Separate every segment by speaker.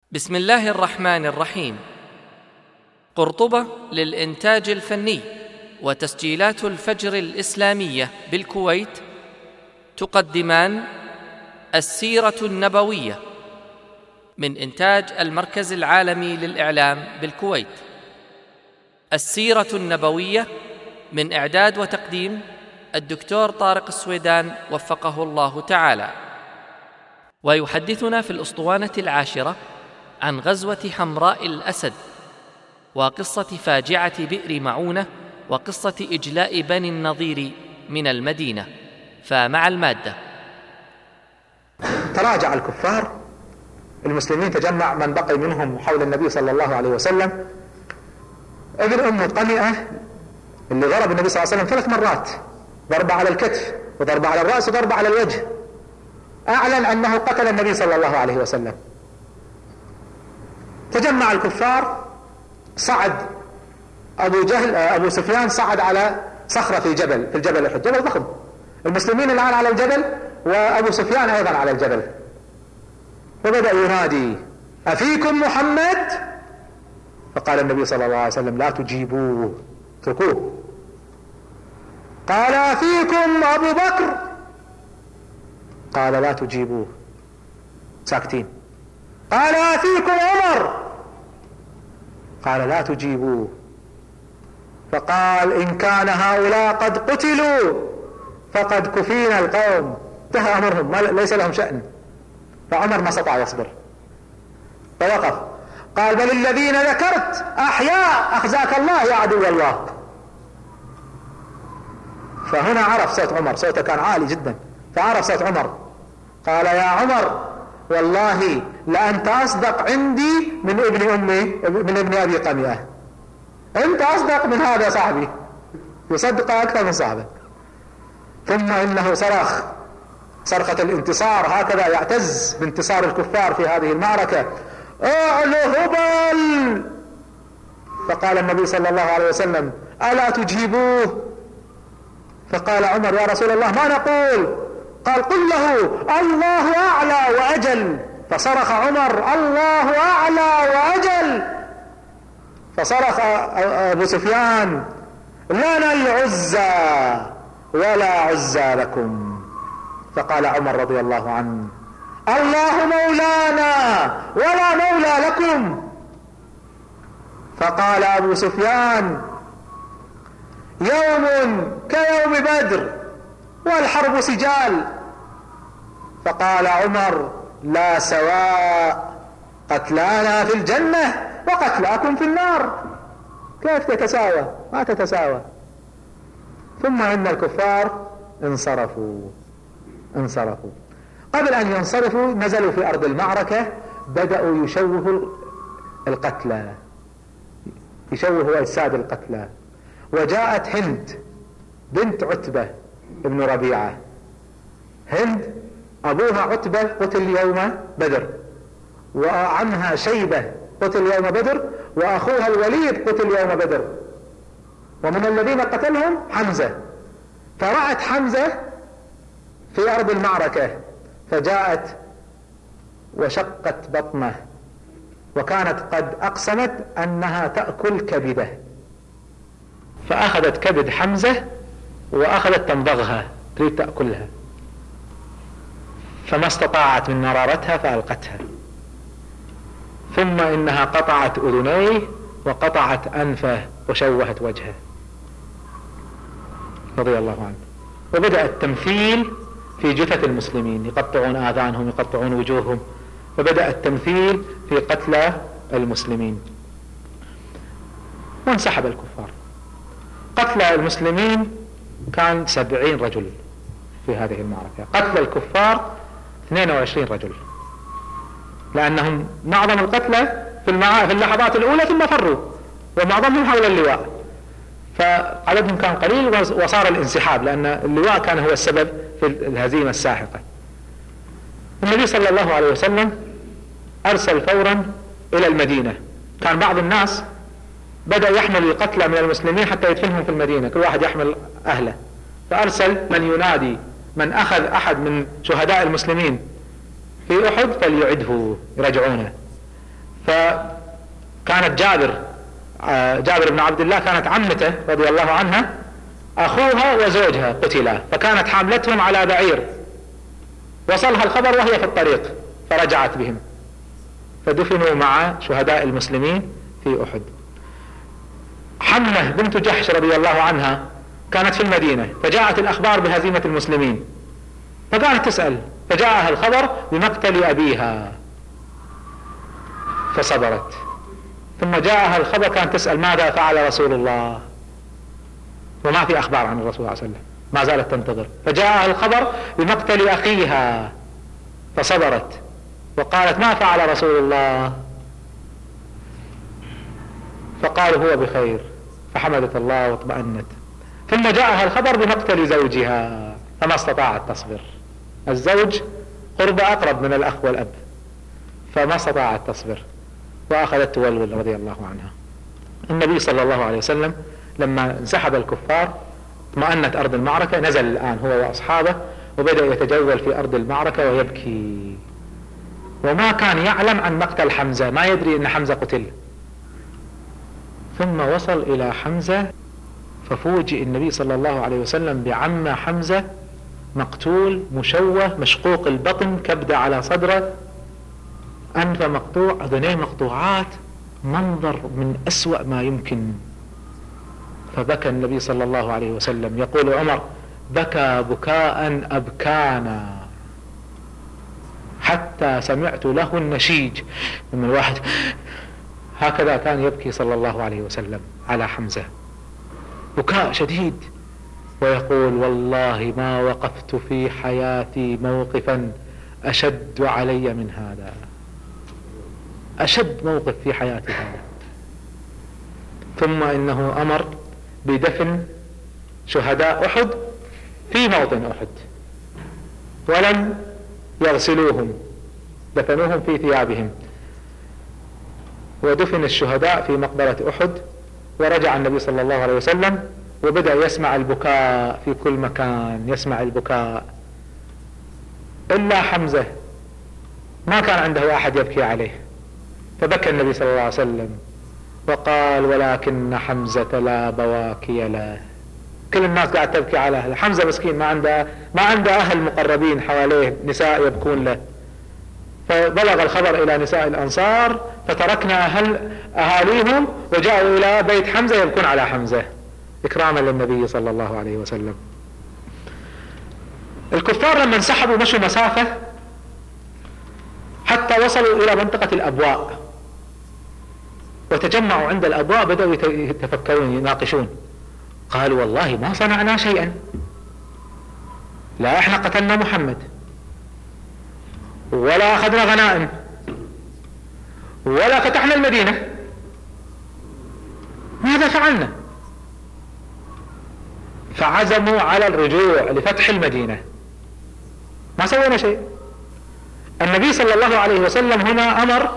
Speaker 1: بسم الله الرحمن الرحيم. قرطبة للإنتاج الفني وتسجيلات الفجر الإسلامية بالكويت تقدمان السيرة النبوية من إنتاج المركز العالمي للإعلام بالكويت. السيرة النبوية من إعداد وتقديم الدكتور طارق السويدان وفقه الله تعالى. ويحدثنا في الأسطوانة العاشرة عن غزوة حمراء الأسد، وقصة فاجعة بئر معونة، وقصة إجلاء بني النضير من المدينة. فمع المادة.
Speaker 2: تراجع الكفار المسلمين، تجمع من بقي منهم حول النبي صلى الله عليه وسلم. ابن أم قمئة اللي ضرب النبي صلى الله عليه وسلم 3 مرات، ضربة على الكتف وضربة على الرأس وضربة على الوجه، أعلن أنه قتل النبي صلى الله عليه وسلم. تجمع الكفار، صعد أبو سفيان صعد على صخرة في الجبل أحد، جبل ضخم. المسلمين الآن على الجبل وأبو سفيان أيضا على الجبل، وبدأ ينادي: أفيكم محمد؟ فقال النبي صلى الله عليه وسلم: لا تجيبوه، اتركوه. قال: أفيكم أبو بكر؟ قال: لا تجيبوه، ساكتين. قال: أفيكم عمر؟ قال: لا تجيبوه. فقال: إن كان هؤلاء قد قتلوا فقد كفينا القوم، انتهى أمرهم، ليس لهم شأن. فعمر ما استطاع يصبر فوقف، قال: بل الذين ذكرت أحياء، أخزاك الله يا عدو الله. فهنا عرف صوت عمر، صوته كان عالي جدا، فعرف صوت عمر. قال: يا عمر، والله لأنت أصدق عندي من ابن أبي قمئة، أنت أصدق من هذا صاحبي، يصدق أكثر من صاحبه. ثم إنه صرخ صرخة الانتصار، هكذا يعتز بانتصار الكفار في هذه المعركة: أعلو هبل! فقال النبي صلى الله عليه وسلم: ألا تجيبوه؟ فقال عمر: يا رسول الله ما نقول؟ قال: قل له الله أعلى وأجل. فصرخ عمر: الله أعلى وأجل. فصرخ أبو سفيان: لنا العزى ولا عزى لكم. فقال عمر رضي الله عنه: الله مولانا ولا مولى لكم. فقال أبو سفيان: يوم كيوم بدر والحرب سجال. فقال عمر: لا سواء، قتلانا في الجنة وقتلاكم في النار، كيف تتساوى؟ ما تتساوى. ثم إن الكفار انصرفوا. قبل أن ينصرفوا نزلوا في أرض المعركة، بدأوا يشوهوا القتلى، يشوهوا أجساد القتلى. وجاءت هند بنت عتبة ابن ربيعة. هند أبوها عتبة قتل يوم بدر، وعمها شيبة قتل يوم بدر، وأخوها الوليد قتل يوم بدر، ومن الذين قتلهم حمزة. فرأت حمزة في أرض المعركة، فجاءت وشقت بطنه، وكانت قد أقسمت أنها تأكل كبده، فأخذت كبد حمزة وأخذت تمضغها، تريد تأكلها، فما استطاعت من مرارتها فألقتها. ثم إنها قطعت أذنيه وقطعت أنفه وشوهت وجهه رضي الله عنه. وبدأ التمثيل في جثث المسلمين، يقطعون آذانهم، يقطعون وجوههم، فبدأ التمثيل في قتلى المسلمين. وانسحب الكفار. قتلى المسلمين كان 70 رجل في هذه المعركة، قتلى الكفار 22 رجل، لأنهم معظم القتلى في اللحظات الأولى ثم فروا، ومعظمهم حول اللواء، فعددهم كان قليل وصار الانسحاب، لأن اللواء كان هو السبب في الهزيمة الساحقة. النبي صلى الله عليه وسلم أرسل فورا إلى المدينة. كان بعض الناس بدأ يحمل القتلى من المسلمين حتى يدفنهم في المدينة، كل واحد يحمل أهله، فأرسل من ينادي: من أخذ أحد من شهداء المسلمين في أحد فليعده، يرجعونه. فكانت جابر بن عبد الله كانت عمته رضي الله عنها أخوها وزوجها قتلا، فكانت حاملتهم على بعير، وصلها الخبر وهي في الطريق فرجعت بهم فدفنوا مع شهداء المسلمين في أحد. حمنة بنت جحش رضي الله عنها كانت في المدينة، فجاءت الأخبار بهزيمة المسلمين، فقالت تسأل، فجاءها الخبر بمقتل أبيها فصبرت. ثم جاءها الخبر كانت تسأل ماذا فعل رسول الله، وما في أخبار عن الرسول صلى الله عليه وسلم، ما زالت تنتظر. فجاءها الخبر بمقتل أخيها فصبرت وقالت ما فعل رسول الله، فقالوا هو بخير، فحمدت الله واطمأنت. ثم جاءها الخبر بمقتل زوجها فما استطاعت تصبر، الزوج قرب أقرب من الأخ والأب، فما استطاعت تصبر وأخذت تولول رضي الله عنها. النبي صلى الله عليه وسلم لما انسحب الكفار اطمأنت أرض المعركة، نزل الآن هو وأصحابه وبدأ يتجول في أرض المعركة ويبكي، وما كان يعلم عن مقتل حمزة، ما يدري أن حمزة قتل. ثم وصل إلى حمزة ففوجئ النبي صلى الله عليه وسلم بعم حمزة مقتول مشوه مشقوق البطن، كبدة على صدره، أنف مقطوع، أذنيه مقطوعات، منظر من أسوأ ما يمكن. فبكى النبي صلى الله عليه وسلم، يقول عمر بكى بكاء أبكانا حتى سمعت له النشيج، من الواحد هكذا كان يبكي صلى الله عليه وسلم على حمزة بكاء شديد، ويقول والله ما وقفت في حياتي موقفا أشد علي من هذا، أشد موقف في حياتي هذا. ثم إنه أمر بدفن شهداء أحد في موطن أحد ولم يغسلوهم، دفنوهم في ثيابهم، ودفن الشهداء في مقبرة أحد. ورجع النبي صلى الله عليه وسلم وبدأ يسمع البكاء في كل مكان، يسمع البكاء، إلا حمزة ما كان عنده أحد يبكي عليه، فبكى النبي صلى الله عليه وسلم وقال ولكن حمزة لا بواكي له. كل الناس قاعد تبكي على حمزة مسكين، ما عنده أهل مقربين حواليه، نساء يبكون له. فبلغ الخبر إلى نساء الأنصار فتركنا أهاليهم وجاءوا إلى بيت حمزة يبكون على حمزة إكراما للنبي صلى الله عليه وسلم. الكفار لما انسحبوا مشوا مسافة حتى وصلوا إلى منطقة الأبواء، وتجمعوا عند الأبواء، بدأوا يتفكرون يناقشون، قالوا والله ما صنعنا شيئا، لا احنا قتلنا محمد ولا أخذنا غنائم ولا فتحنا المدينة، ماذا فعلنا؟ فعزموا على الرجوع لفتح المدينة، ما سوينا شيء. النبي صلى الله عليه وسلم هنا أمر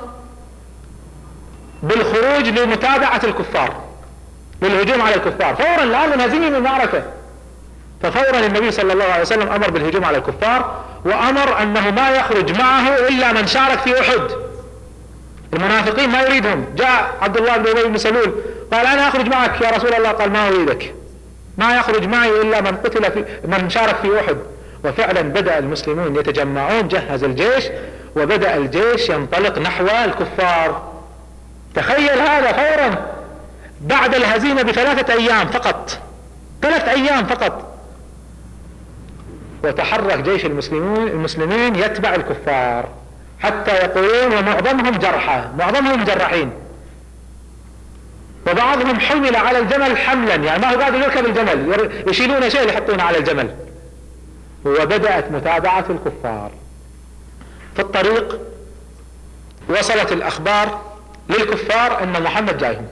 Speaker 2: بالخروج لمتابعة الكفار، للهجوم على الكفار فورا، الآن منهزمين المعركة. ففورا النبي صلى الله عليه وسلم أمر بالهجوم على الكفار، وأمر أنه ما يخرج معه إلا من شارك في أحد. المنافقين ما يريدهم، جاء عبد الله بن أبي بن سلول قال أنا أخرج معك يا رسول الله، قال ما أريدك، ما يخرج معي إلا من قتل من شارك في أحد. وفعلا بدأ المسلمون يتجمعون، جهز الجيش وبدأ الجيش ينطلق نحو الكفار. تخيل هذا فورا بعد الهزيمة ب3 أيام فقط، 3 أيام فقط، وتحرك جيش المسلمين يتبع الكفار حتى يقولون ومعظمهم جرحى، معظمهم مجرحين، وبعضهم حمل على الجمل حملا، يعني ما هو قادر يركب الجمل، يشيلون شيء يحطونه على الجمل. وبدأت متابعة الكفار. في الطريق وصلت الأخبار للكفار أن محمد جايهم،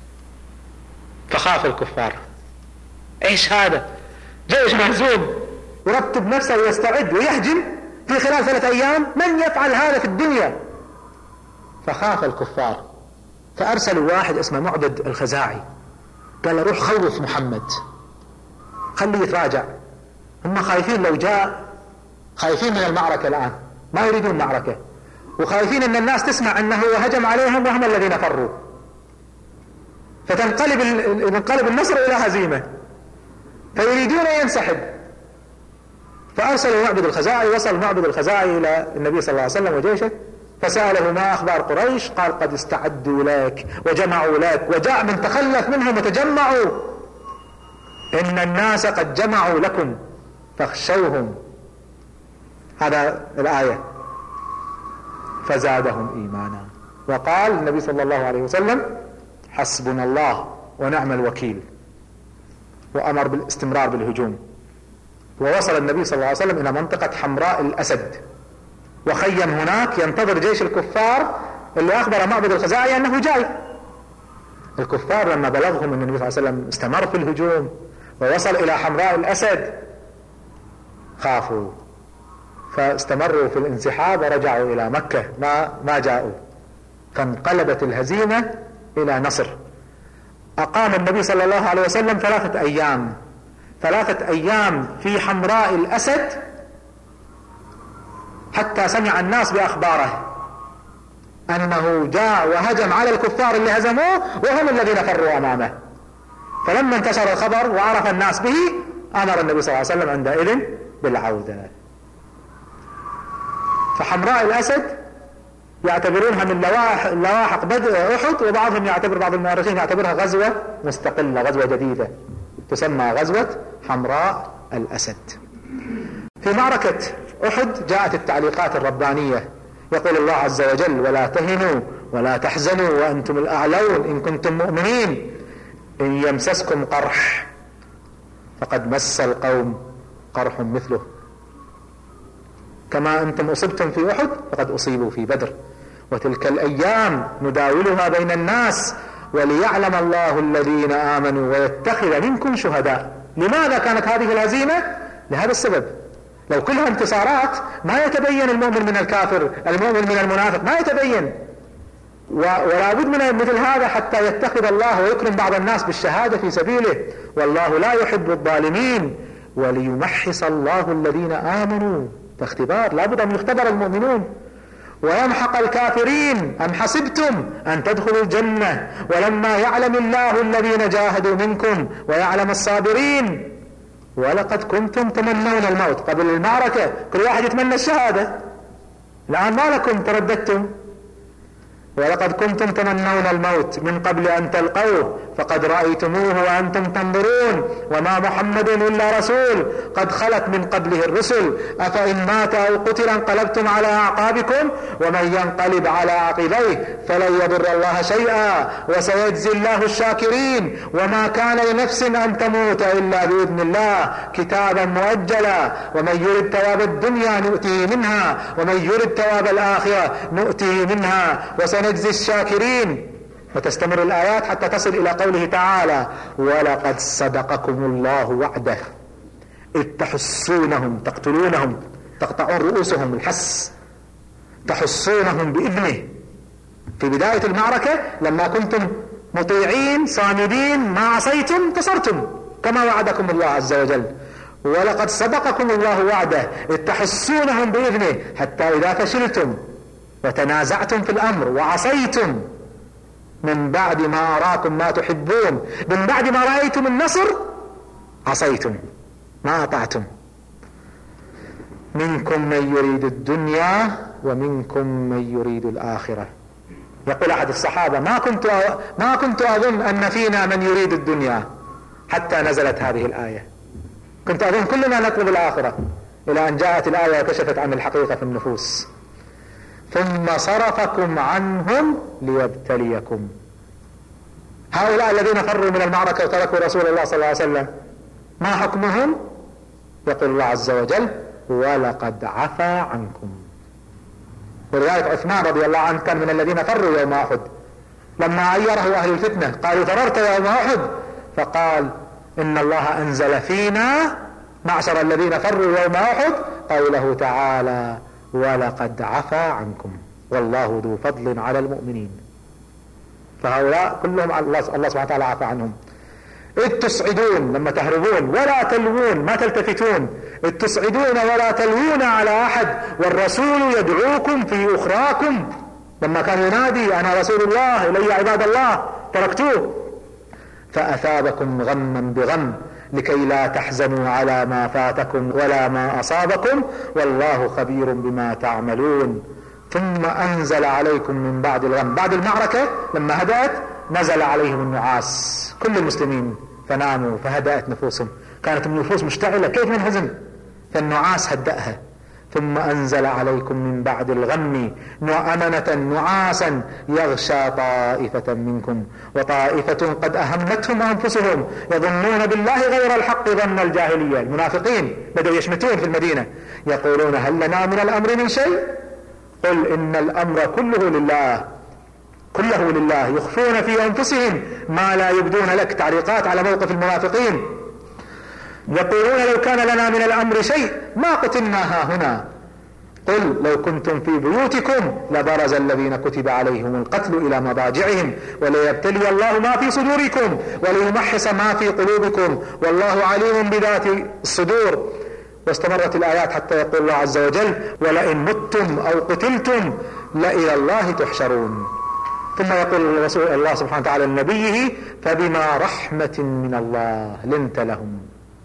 Speaker 2: فخاف الكفار، ايش هذا جيش مهزوم يرتب نفسه ويستعد ويهجم في خلال 3 أيام، من يفعل هذا في الدنيا؟ فخاف الكفار، فأرسلوا واحد اسمه معبد الخزاعي، قال روح خوف محمد خليه يتراجع، هم خايفين لو جاء، خايفين من المعركة الآن، ما يريدون معركة، وخايفين ان الناس تسمع انه هجم عليهم وهم الذين فروا، فتنقلب النصر الى هزيمة، فيريدون ان ينسحب. فارسلوا معبد الخزاعي، وصل معبد الخزاعي الى النبي صلى الله عليه وسلم وجيشه، فسأله ما اخبار قريش؟ قال قد استعدوا لك وجمعوا لك، وجاء من تخلف منهم وتجمعوا، ان الناس قد جمعوا لكم فاخشوهم. هذا الآية. فزادهم إيمانا، وقال النبي صلى الله عليه وسلم حسبنا الله ونعم الوكيل، وأمر بالاستمرار بالهجوم. ووصل النبي صلى الله عليه وسلم إلى منطقة حمراء الأسد، وخيم هناك ينتظر جيش الكفار اللي أخبر معبد الخزاعي أنه جاي. الكفار لما بلغهم أن النبي صلى الله عليه وسلم استمر في الهجوم ووصل إلى حمراء الأسد خافوا، فاستمروا في الانسحاب ورجعوا إلى مكة، ما جاءوا، فانقلبت الهزيمة إلى نصر. أقام النبي صلى الله عليه وسلم 3 أيام في حمراء الأسد حتى سمع الناس بأخباره أنه جاء وهجم على الكفار اللي هزموه وهم الذين فروا أمامه. فلما انتشر الخبر وعرف الناس به أمر النبي صلى الله عليه وسلم عندئذ بالعودة. فحمراء الأسد يعتبرونها من لواحق بدء أحد، وبعضهم بعض المؤرخين يعتبرها غزوة مستقلة، غزوة جديدة تسمى غزوة حمراء الأسد. في معركة أحد جاءت التعليقات الربانية، يقول الله عز وجل ولا تهنوا ولا تحزنوا وأنتم الأعلون إن كنتم مؤمنين، إن يمسسكم قرح فقد مس القوم قرح مثله، كما أنتم أصبتم في أحد فقد أصيبوا في بدر، وتلك الأيام نداولها بين الناس وليعلم الله الذين آمنوا ويتخذ منكم شهداء. لماذا كانت هذه الهزيمة؟ لهذا السبب. لو كلها انتصارات ما يتبين المؤمن من الكافر، المؤمن من المنافق ما يتبين، ولا بد من مثل هذا حتى يتخذ الله ويكرم بعض الناس بالشهادة في سبيله، والله لا يحب الظالمين وليمحص الله الذين آمنوا. اختبار، لا بد أن يختبر المؤمنون. ويمحق الكافرين. أم حسبتم أن تدخلوا الجنة ولما يعلم الله الذين جاهدوا منكم ويعلم الصابرين ولقد كنتم تمنون الموت. قبل المعركة كل واحد يتمنى الشهادة، الآن ما لكم ترددتم. ولقد كنتم تمنون الموت من قبل أن تلقوه فقد رأيتموه وأنتم تنظرون وما محمد إلا رسول قد خلت من قبله الرسل أفإن مات أو قتل انقلبتم على أعقابكم ومن ينقلب على عقبيه فلن يضر الله شيئا وسيجزي الله الشاكرين وما كان لنفس أن تموت إلا بإذن الله كتابا مؤجلا ومن يرد ثواب الدنيا نؤتيه منها ومن يرد ثواب الآخرة نؤتيه منها وسنجزي الشاكرين. وتستمر الآيات حتى تصل إلى قوله تعالى ولقد صدقكم الله وعده إذ تحسونهم تقتلونهم تقطعون رؤوسهم الحس تحسونهم بإذنه في بداية المعركة لما كنتم مطيعين صامدين ما عصيتم انتصرتم كما وعدكم الله عز وجل. ولقد صدقكم الله وعده إذ تحسونهم بإذنه حتى إذا فشلتم وتنازعتم في الأمر وعصيتم من بعد ما أراكم ما تحبون من بعد ما رأيتم النصر عصيتم ما أطعتم منكم من يريد الدنيا ومنكم من يريد الآخرة. يقول أحد الصحابة ما كنت أظن أن فينا من يريد الدنيا حتى نزلت هذه الآية، كنت أظن كلنا نطلب الآخرة إلى أن جاءت الآية وكشفت عن الحقيقة في النفوس. ثم صرفكم عنهم ليبتليكم. هؤلاء الذين فروا من المعركة وتركوا رسول الله صلى الله عليه وسلم ما حكمهم؟ يقول الله عز وجل ولقد عفا عنكم. ورواية عثمان رضي الله عنه كان من الذين فروا يوم أحد لما عيره أهل الفتنة قالوا فررت يوم أحد فقال إن الله أنزل فينا معشر الذين فروا يوم أحد قوله تعالى ولقد عفا عنكم والله ذو فضل على المؤمنين. فهؤلاء كلهم الله سبحانه وتعالى عفا عنهم. إذ تصعدون لما تهربون ولا تلوون ما تلتفتون، إذ تصعدون ولا تلوون على أحد والرسول يدعوكم في أخراكم، لما كان ينادي أنا رسول الله إلي عباد الله تركتوه، فأثابكم غما بغم لكي لا تحزنوا على ما فاتكم ولا ما أصابكم والله خبير بما تعملون. ثم أنزل عليكم من بعد الغم، بعد المعركة لما هدأت نزل عليهم النعاس كل المسلمين فناموا فهدأت نفوسهم، كانت النفوس مشتعلة كيف ننهزم، فالنعاس هدأها. ثم أنزل عليكم من بعد الغم أمنة نعاسا يغشى طائفة منكم وطائفة قد أهمتهم أنفسهم يظنون بالله غير الحق ظن الجاهلية. المنافقين بدأوا يشمتون في المدينة يقولون هل لنا من الأمر من شيء؟ قل إن الأمر كله لله، كله لله، يخفون في أنفسهم ما لا يبدون لك. تعليقات على موقف المنافقين، يقولون لو كان لنا من الأمر شيء ما قتلنا هاهنا. قل لو كنتم في بيوتكم لبرز الذين كتب عليهم القتل إلى مضاجعهم وليبتلي الله ما في صدوركم وليمحص ما في قلوبكم والله عليم بذات الصدور. واستمرت الآيات حتى يقول الله عز وجل ولئن متم أو قتلتم لإلى الله تحشرون. ثم يقول الرسول الله سبحانه وتعالى لنبيه فبما رحمة من الله لنت لهم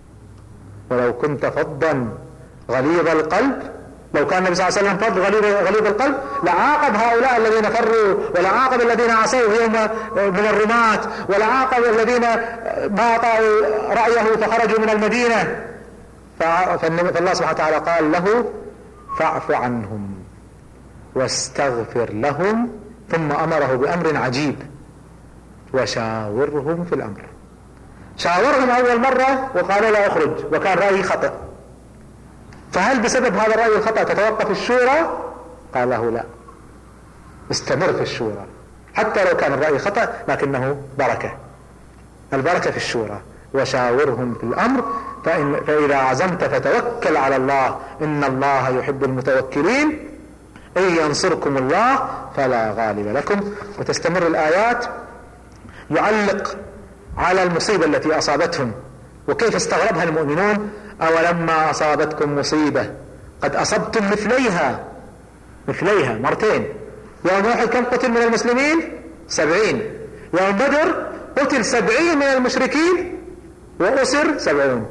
Speaker 2: ولو كنت فظا غليظ القلب. لو كان النبي صلى الله عليه وسلم فظ غليظ القلب لعاقب هؤلاء الذين فروا، ولعاقب الذين عصوا يوم من الرماة، ولعاقب الذين ما أطاعوا رأيه فخرجوا من المدينة. فالله سبحانه وتعالى قال له فاعف عنهم واستغفر لهم، ثم أمره بأمر عجيب وشاورهم في الأمر. شاورهم أول مرة وقال لا أخرج وكان رأيه خطأ، فهل بسبب هذا الرأي الخطأ تتوقف الشورى؟ قال له لا، استمر في الشورى حتى لو كان الرأي خطأ لكنه بركة، البركة في الشورى. وشاورهم في الأمر فإذا عزمت فتوكل على الله إن الله يحب المتوكلين إن ينصركم الله فلا غالب لكم. وتستمر الآيات يعلق على المصيبة التي أصابتهم وكيف استغربها المؤمنون. أولما أصابتكم مصيبة قد أصبتم مثليها مرتين. يوم أحد كم قتل من المسلمين؟ 70. يوم بدر قتل 70 من المشركين وأسر 70،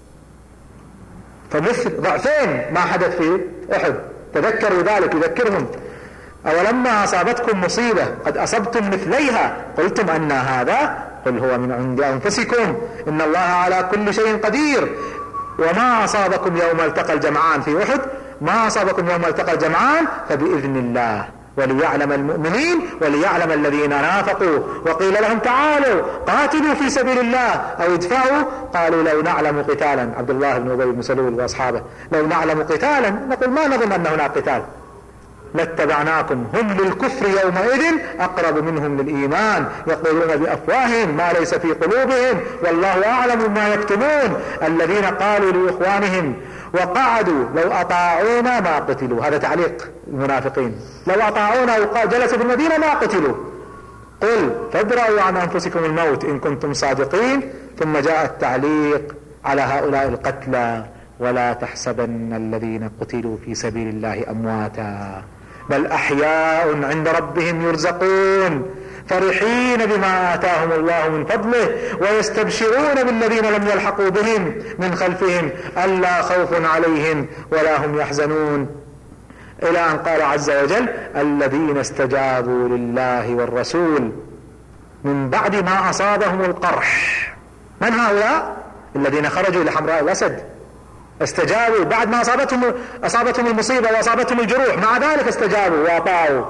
Speaker 2: فمثل ضعفين ما حدث في أحد. تذكروا ذلك يذكرهم أولما أصابتكم مصيبة قد أصبتم مثليها قلتم أن هذا قل هو من عند أنفسكم إن الله على كل شيء قدير. وما أصابكم يوم التقى الجمعان في أحد، ما أصابكم يوم التقى الجمعان فبإذن الله وليعلم المؤمنين وليعلم الذين نافقوا. وقيل لهم تعالوا قاتلوا في سبيل الله أو ادفعوا قالوا لو نعلم قتالا، عبد الله بن أبي بن سلول وأصحابه، لو نعلم قتالا نقول ما نظن أن هناك قتال لاتبعناكم هم للكفر يومئذ أقرب منهم للإيمان يقولون بأفواههم ما ليس في قلوبهم والله أعلم ما يكتمون. الذين قالوا لإخوانهم وقعدوا لو أطاعونا ما قتلوا، هذا تعليق المنافقين، لو أطاعونا وجلسوا في المدينة ما قتلوا. قل فادرأوا عن أنفسكم الموت إن كنتم صادقين. ثم جاء التعليق على هؤلاء القتلى ولا تحسبن الذين قتلوا في سبيل الله أمواتا بل أحياء عند ربهم يرزقون فرحين بما آتاهم الله من فضله ويستبشرون بالذين لم يلحقوا بهم من خلفهم ألا خوف عليهم ولا هم يحزنون، إلى أن قال عز وجل الذين استجابوا لله والرسول من بعد ما أصابهم القرح. من هؤلاء؟ الذين خرجوا لحمراء الأسد استجابوا بعد ما أصابتهم المصيبة وأصابتهم الجروح، مع ذلك استجابوا وأطاعوا.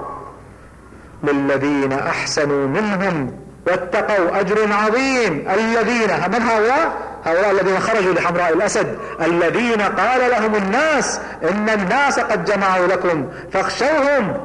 Speaker 2: للذين أحسنوا منهم واتقوا أجر عظيم. الذين من هؤلاء؟ هؤلاء الذين خرجوا لحمراء الأسد الذين قال لهم الناس إن الناس قد جمعوا لكم فاخشوهم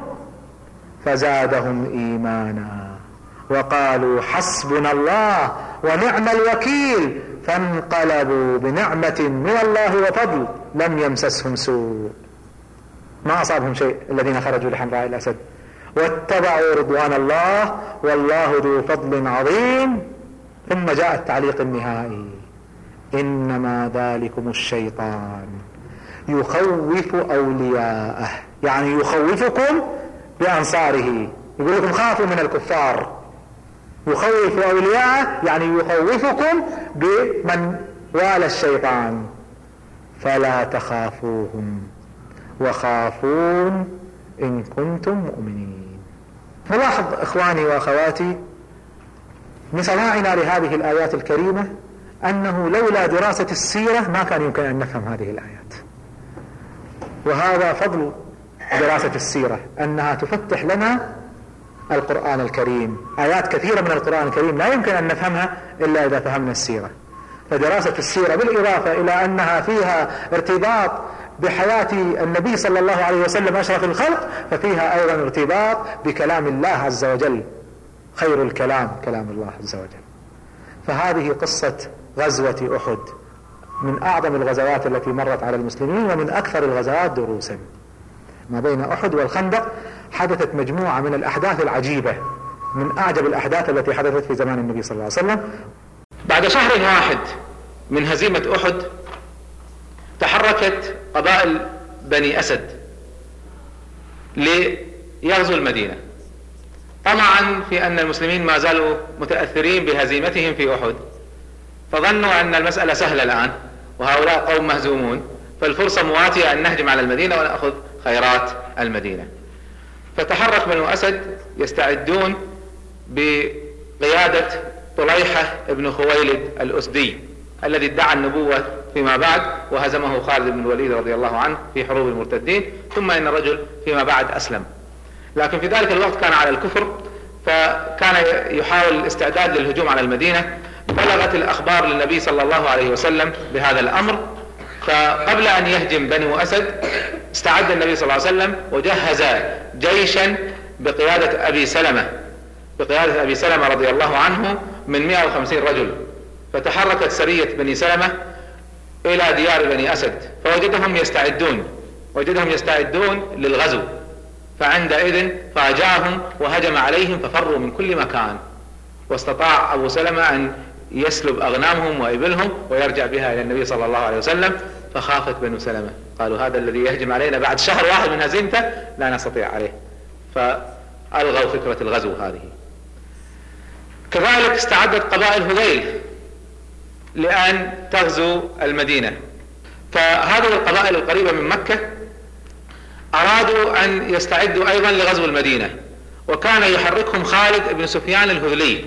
Speaker 2: فزادهم إيمانا وقالوا حسبنا الله ونعم الوكيل فانقلبوا بنعمة من الله وفضل لم يمسسهم سوء، ما أصابهم شيء الذين خرجوا لحمراء الأسد واتبعوا رضوان الله والله ذو فضل عظيم. ثم جاء التعليق النهائي: إنما ذلكم الشيطان يخوف أولياءه، يعني يخوفكم بأنصاره، يقول لكم خافوا من الكفار. يخوف أولياءه يعني يخوفكم بمن والى الشيطان. فلا تخافوهم وخافون إن كنتم مؤمنين. نلاحظ إخواني وأخواتي من سماعنا لهذه الآيات الكريمة أنه لولا دراسة السيرة ما كان يمكن أن نفهم هذه الآيات، وهذا فضل دراسة السيرة، أنها تفتح لنا القرآن الكريم. آيات كثيرة من القرآن الكريم لا يمكن أن نفهمها إلا إذا فهمنا السيرة. فدراسة السيرة بالإضافة إلى أنها فيها ارتباط بحياة النبي صلى الله عليه وسلم أشرف الخلق، ففيها أيضا ارتباط بكلام الله عز وجل، خير الكلام كلام الله عز وجل. فهذه قصة غزوة أحد من أعظم الغزوات التي مرت على المسلمين، ومن أكثر الغزوات دروسا. ما بين أحد والخندق حدثت مجموعة من الأحداث العجيبة، من أعجب الأحداث التي حدثت في زمان النبي صلى الله عليه وسلم.
Speaker 3: بعد شهر واحد من هزيمة أحد تحركت قبائل بني أسد ليغزو المدينة، طمعا في أن المسلمين ما زالوا متأثرين بهزيمتهم في أحد، فظنوا أن المسألة سهلة الآن وهؤلاء قوم مهزومون، فالفرصة مواتية أن نهجم على المدينة ونأخذ خيرات المدينة. فتحرك بنو أسد يستعدون بقيادة طليحة ابن خويلد الأسدي الذي ادعى النبوة فيما بعد، وهزمه خالد بن الوليد رضي الله عنه في حروب المرتدين، ثم إن الرجل فيما بعد أسلم، لكن في ذلك الوقت كان على الكفر، فكان يحاول الاستعداد للهجوم على المدينة. بلغت الأخبار للنبي صلى الله عليه وسلم بهذا الأمر، فقبل أن يهجم بنو أسد استعد النبي صلى الله عليه وسلم وجهز جيشا بقيادة أبي سلمة رضي الله عنه من 150 رجل. فتحركت سرية بني سلمة إلى ديار بني أسد، فوجدهم يستعدون للغزو، فعندئذ فاجاهم وهجم عليهم ففروا من كل مكان، واستطاع أبو سلمة أن يسلب أغنامهم وإبلهم ويرجع بها إلى النبي صلى الله عليه وسلم. فخافت بنو سلمة، قالوا هذا الذي يهجم علينا بعد شهر واحد من هزيمته لا نستطيع عليه، فألغوا فكرة الغزو هذه. كذلك استعدت قبائل هذيل لأن تغزو المدينة، فهذه القبائل القريبة من مكة أرادوا أن يستعدوا أيضا لغزو المدينة، وكان يحركهم خالد بن سفيان الهذلي.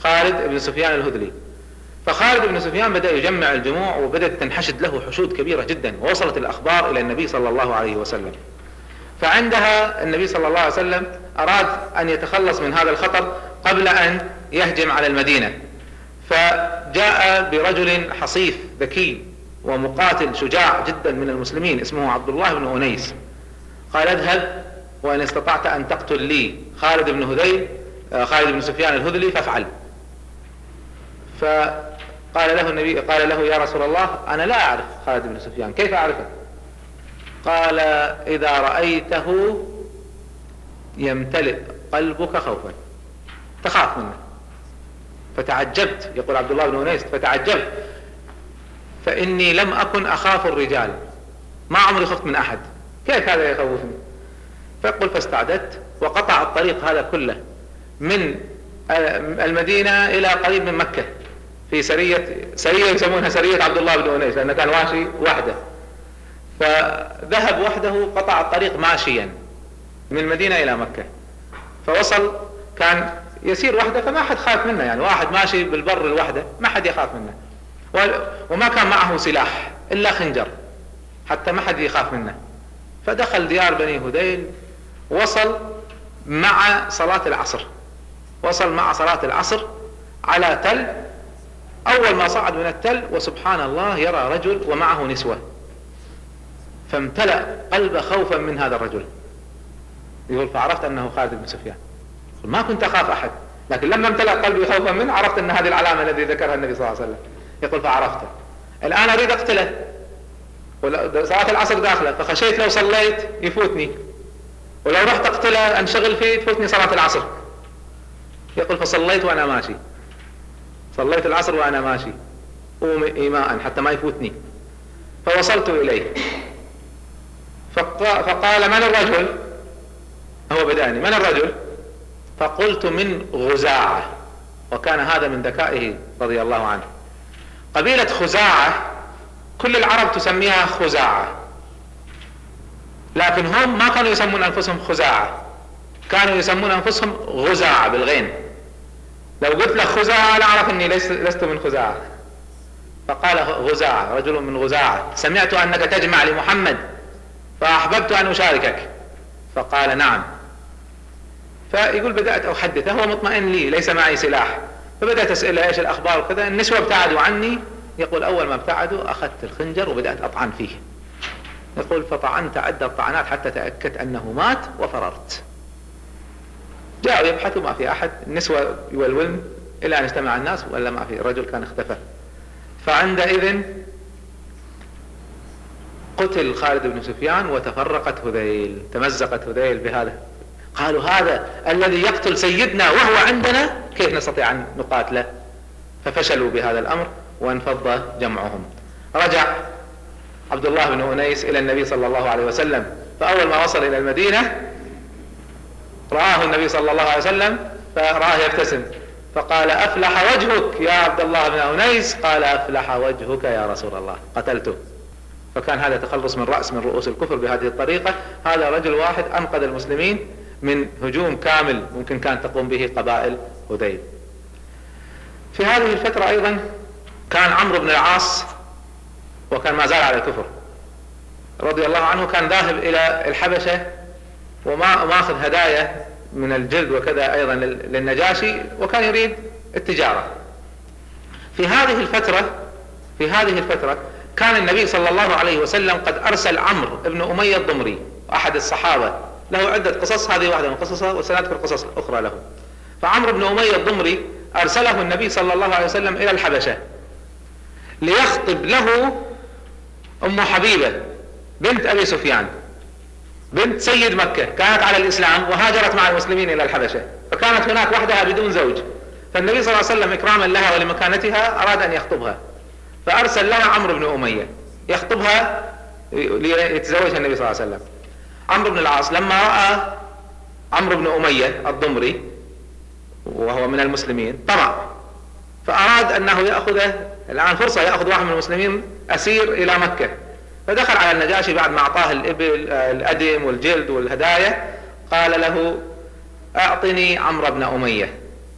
Speaker 3: فخالد بن سفيان بدأ يجمع الجموع، وبدأت تنحشد له حشود كبيرة جدا، ووصلت الأخبار إلى النبي صلى الله عليه وسلم. فعندها النبي صلى الله عليه وسلم أراد أن يتخلص من هذا الخطر قبل أن يهجم على المدينة، فجاء برجل حصيف ذكي ومقاتل شجاع جدا من المسلمين اسمه عبد الله بن أنيس. قال اذهب وإن استطعت أن تقتل لي خالد بن سفيان الهذلي فافعل. فقال له النبي، قال له يا رسول الله أنا لا أعرف خالد بن سفيان، كيف أعرفه؟ قال إذا رأيته يمتلئ قلبك خوفا، تخاف منه. فتعجبت، يقول عبد الله بن أنيس، فتعجبت فإني لم أكن أخاف الرجال، ما عمري خفت من أحد، كيف هذا يخوفني؟ فيقول فاستعددت وقطع الطريق هذا كله من المدينة إلى قريب من مكة في سرية يسمونها سرية عبد الله بن أنيس، لأنه كان ماشي وحده. فذهب وحده، قطع الطريق ماشيا من المدينة إلى مكة، فوصل، كان يسير وحده فما حد خاف منه، يعني واحد ماشي بالبر الوحده ما حد يخاف منه، وما كان معه سلاح إلا خنجر حتى ما حد يخاف منه. فدخل ديار بني هذيل، وصل مع صلاة العصر على تل. أول ما صعد من التل وسبحان الله يرى رجل ومعه نسوة، فامتلأ قلب خوفا من هذا الرجل. يقول فعرفت أنه خالد بن سفيان، ما كنت أخاف أحد، لكن لما امتلأ قلبي خوفا منه عرفت أن هذه العلامة التي ذكرها النبي صلى الله عليه وسلم. يقول فعرفته، الآن أريد أقتله، صلاة العصر داخلة، فخشيت لو صليت يفوتني، ولو رحت أقتله أنشغل فيه تفوتني صلاة العصر. يقول فصليت وأنا ماشي، صليت العصر وأنا ماشي إيماء حتى ما يفوتني، فوصلت إليه فقال: من الرجل؟ هو بدأني: من الرجل؟ فقلت: من غزاعة. وكان هذا من ذكائه رضي الله عنه. قبيلة خزاعة كل العرب تسميها خزاعة، لكن هم ما كانوا يسمون أنفسهم خزاعة، كانوا يسمون أنفسهم غزاعة بالغين. لو قلت لك خزاعة لا أعرف أني لست من خزاعة. فقال: غزاعة، رجل من غزاعة، سمعت أنك تجمع لمحمد فأحببت أن أشاركك. فقال: نعم. فيقول: بدأت أحدثه، هو مطمئن لي، ليس معي سلاح، فبدأت أسئله: إيش الأخبار وكذا. النسوة ابتعدوا عني. يقول: أول ما ابتعدوا أخذت الخنجر وبدأت أطعن فيه. يقول: فطعنت عدة طعنات حتى تأكدت أنه مات وفررت. جاءوا يبحثوا ما في أحد، النسوة يولولن إلى أن اجتمع الناس ولا ما في، الرجل كان اختفى. فعندئذ قتل خالد بن سفيان وتفرقت هذيل، تمزقت هذيل بهذا. قالوا: هذا الذي يقتل سيدنا وهو عندنا، كيف نستطيع أن نقاتله؟ ففشلوا بهذا الأمر وانفض جمعهم. رجع عبد الله بن أنيس إلى النبي صلى الله عليه وسلم، فأول ما وصل إلى المدينة رآه النبي صلى الله عليه وسلم فرآه يبتسم، فقال: أفلح وجهك يا عبد الله بن أنيس. قال: أفلح وجهك يا رسول الله، قتلته. فكان هذا تخلص من رأس من رؤوس الكفر بهذه الطريقة. هذا رجل واحد أنقذ المسلمين من هجوم كامل ممكن كانت تقوم به قبائل هذيل. في هذه الفترة أيضا كان عمرو بن العاص، وكان ما زال على الكفر رضي الله عنه، كان ذاهب إلى الحبشة وماخذ هدايا من الجلد وكذا أيضا للنجاشي، وكان يريد التجارة. في هذه الفترة كان النبي صلى الله عليه وسلم قد أرسل عمرو بن أمية الضمري أحد الصحابة، له عدة قصص، هذه واحدة من قصصها وسنذكر قصص أخرى له. فعمرو بن أمية الضمري أرسله النبي صلى الله عليه وسلم إلى الحبشة ليخطب له أم حبيبة بنت أبي سفيان، بنت سيد مكة، كانت على الإسلام وهاجرت مع المسلمين إلى الحبشة، فكانت هناك وحدها بدون زوج. فالنبي صلى الله عليه وسلم إكراما لها ولمكانتها أراد أن يخطبها، فأرسل لها عمرو بن أمية يخطبها ليتزوجها النبي صلى الله عليه وسلم. عمرو بن العاص لما رأى عمرو بن أمية الضمري وهو من المسلمين طمع، فأراد أنه يأخذه الآن فرصة، يأخذ واحد من المسلمين أسير إلى مكة. فدخل على النجاشي بعد ما أعطاه الإبل الأدم والجلد والهدايا، قال له: أعطني عمرو بن أمية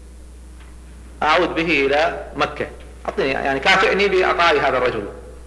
Speaker 3: أعود به إلى مكة، أعطني يعني كافئني بإعطائي هذا الرجل.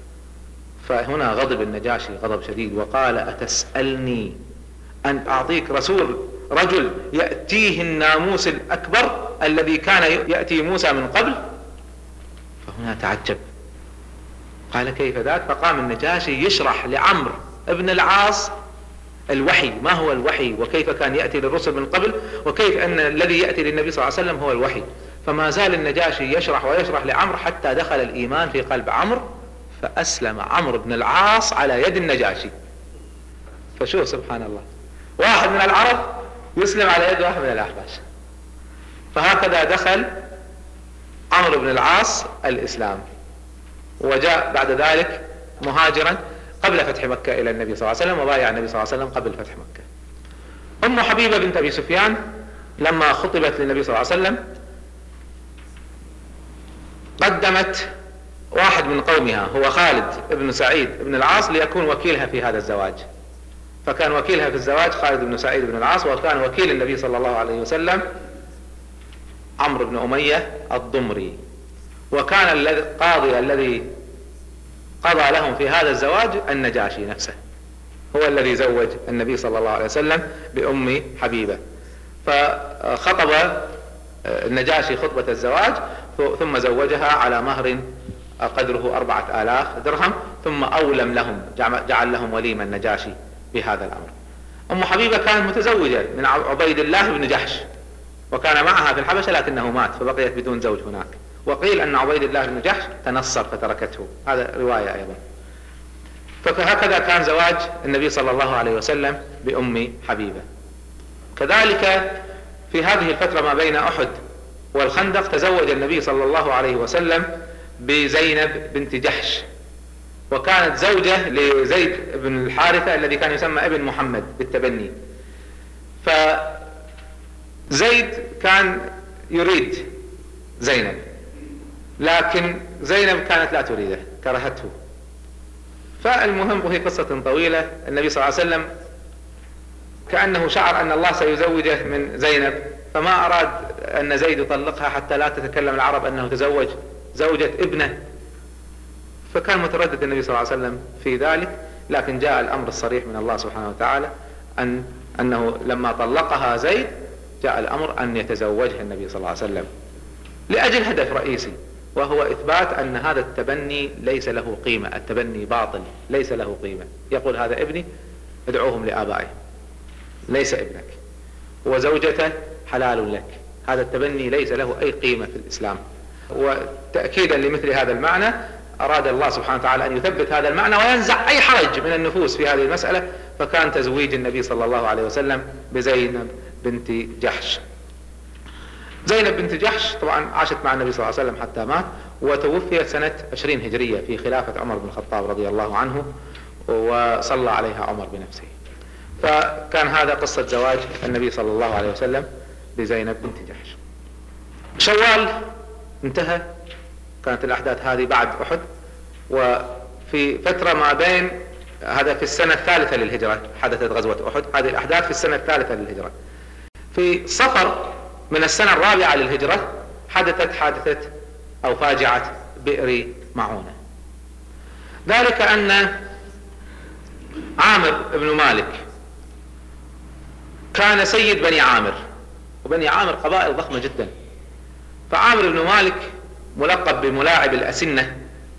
Speaker 3: فهنا غضب النجاشي غضب شديد وقال: أتسألني أن أعطيك رجل يأتيه الناموس الأكبر الذي كان يأتي موسى من قبل؟ فهنا تعجب، قال: كيف ذاك؟ فقام النجاشي يشرح لعمرو بن العاص الوحي، ما هو الوحي وكيف كان يأتي للرسل من قبل، وكيف أن الذي يأتي للنبي صلى الله عليه وسلم هو الوحي. فما زال النجاشي يشرح ويشرح لعمرو حتى دخل الإيمان في قلب عمرو، فأسلم عمرو بن العاص على يد النجاشي. فشوف سبحان الله، واحد من العرب يسلم على يد واحد من الأحباش. فهكذا دخل عمرو بن العاص الإسلام، وجاء بعد ذلك مهاجرا قبل فتح مكة إلى النبي صلى الله عليه وسلم، وبايع النبي صلى الله عليه وسلم قبل فتح مكة. أم حبيبة بنت أبي سفيان لما خطبت للنبي صلى الله عليه وسلم قدمت واحد من قومها هو خالد بن سعيد بن العاص ليكون وكيلها في هذا الزواج. فكان وكيلها في الزواج خالد بن سعيد بن العاص، وكان وكيل النبي صلى الله عليه وسلم عمرو بن أمية الضمري. وكان القاضي الذي قضى لهم في هذا الزواج النجاشي نفسه، هو الذي زوج النبي صلى الله عليه وسلم بأم حبيبة. فخطب النجاشي خطبة الزواج ثم زوجها على مهر قدره 4000 درهم، ثم أولم لهم، جعل لهم وليما النجاشي بهذا الأمر. أم حبيبة كانت متزوجة من عبيد الله بن جحش، وكان معها في الحبشة لكنه مات فبقيت بدون زوج هناك. وقيل أن عبيد الله بن جحش تنصر فتركته، هذا رواية أيضا. فهكذا كان زواج النبي صلى الله عليه وسلم بأم حبيبة. كذلك في هذه الفترة ما بين أحد والخندق تزوج النبي صلى الله عليه وسلم بزينب بنت جحش، وكانت زوجة لزيد بن الحارثة الذي كان يسمى ابن محمد بالتبني. فزيد كان يريد زينب، لكن زينب كانت لا تريده، كرهته. فالمهم، وهي قصة طويلة، النبي صلى الله عليه وسلم كأنه شعر أن الله سيزوجه من زينب، فما أراد أن زيد يطلقها حتى لا تتكلم العرب أنه تزوج زوجة ابنه، فكان متردد النبي صلى الله عليه وسلم في ذلك. لكن جاء الأمر الصريح من الله سبحانه وتعالى أنه لما طلقها زيد جاء الأمر أن يتزوجها النبي صلى الله عليه وسلم لأجل هدف رئيسي، وهو إثبات أن هذا التبني ليس له قيمة، التبني باطل ليس له قيمة. يقول هذا ابني ادعوهم لآبائهم، ليس ابنك، وزوجته حلال لك، هذا التبني ليس له أي قيمة في الإسلام. وتأكيدا لمثل هذا المعنى أراد الله سبحانه وتعالى أن يثبت هذا المعنى وينزع أي حرج من النفوس في هذه المسألة، فكان تزويج النبي صلى الله عليه وسلم بزينب بنت جحش. زينب بنت جحش طبعا عاشت مع النبي صلى الله عليه وسلم حتى مات، وتوفيت سنة 20 هجرية في خلافة عمر بن الخطاب رضي الله عنه، وصلى عليها عمر بنفسه. فكان هذا قصة زواج النبي صلى الله عليه وسلم بزينب بنت جحش. شوال انتهى، كانت الأحداث هذه بعد أحد، وفي فترة ما بين هذا في السنة الثالثة للهجرة حدثت غزوة أحد، هذه الأحداث في السنة الثالثة للهجرة. في صفر من السنة الرابعة للهجرة حدثت حادثة أو فاجعة بئر معونة. ذلك أن عامر بن مالك كان سيد بني عامر، وبني عامر قبائل ضخمة جدا، فعامر بن مالك ملقب بملاعب الأسنة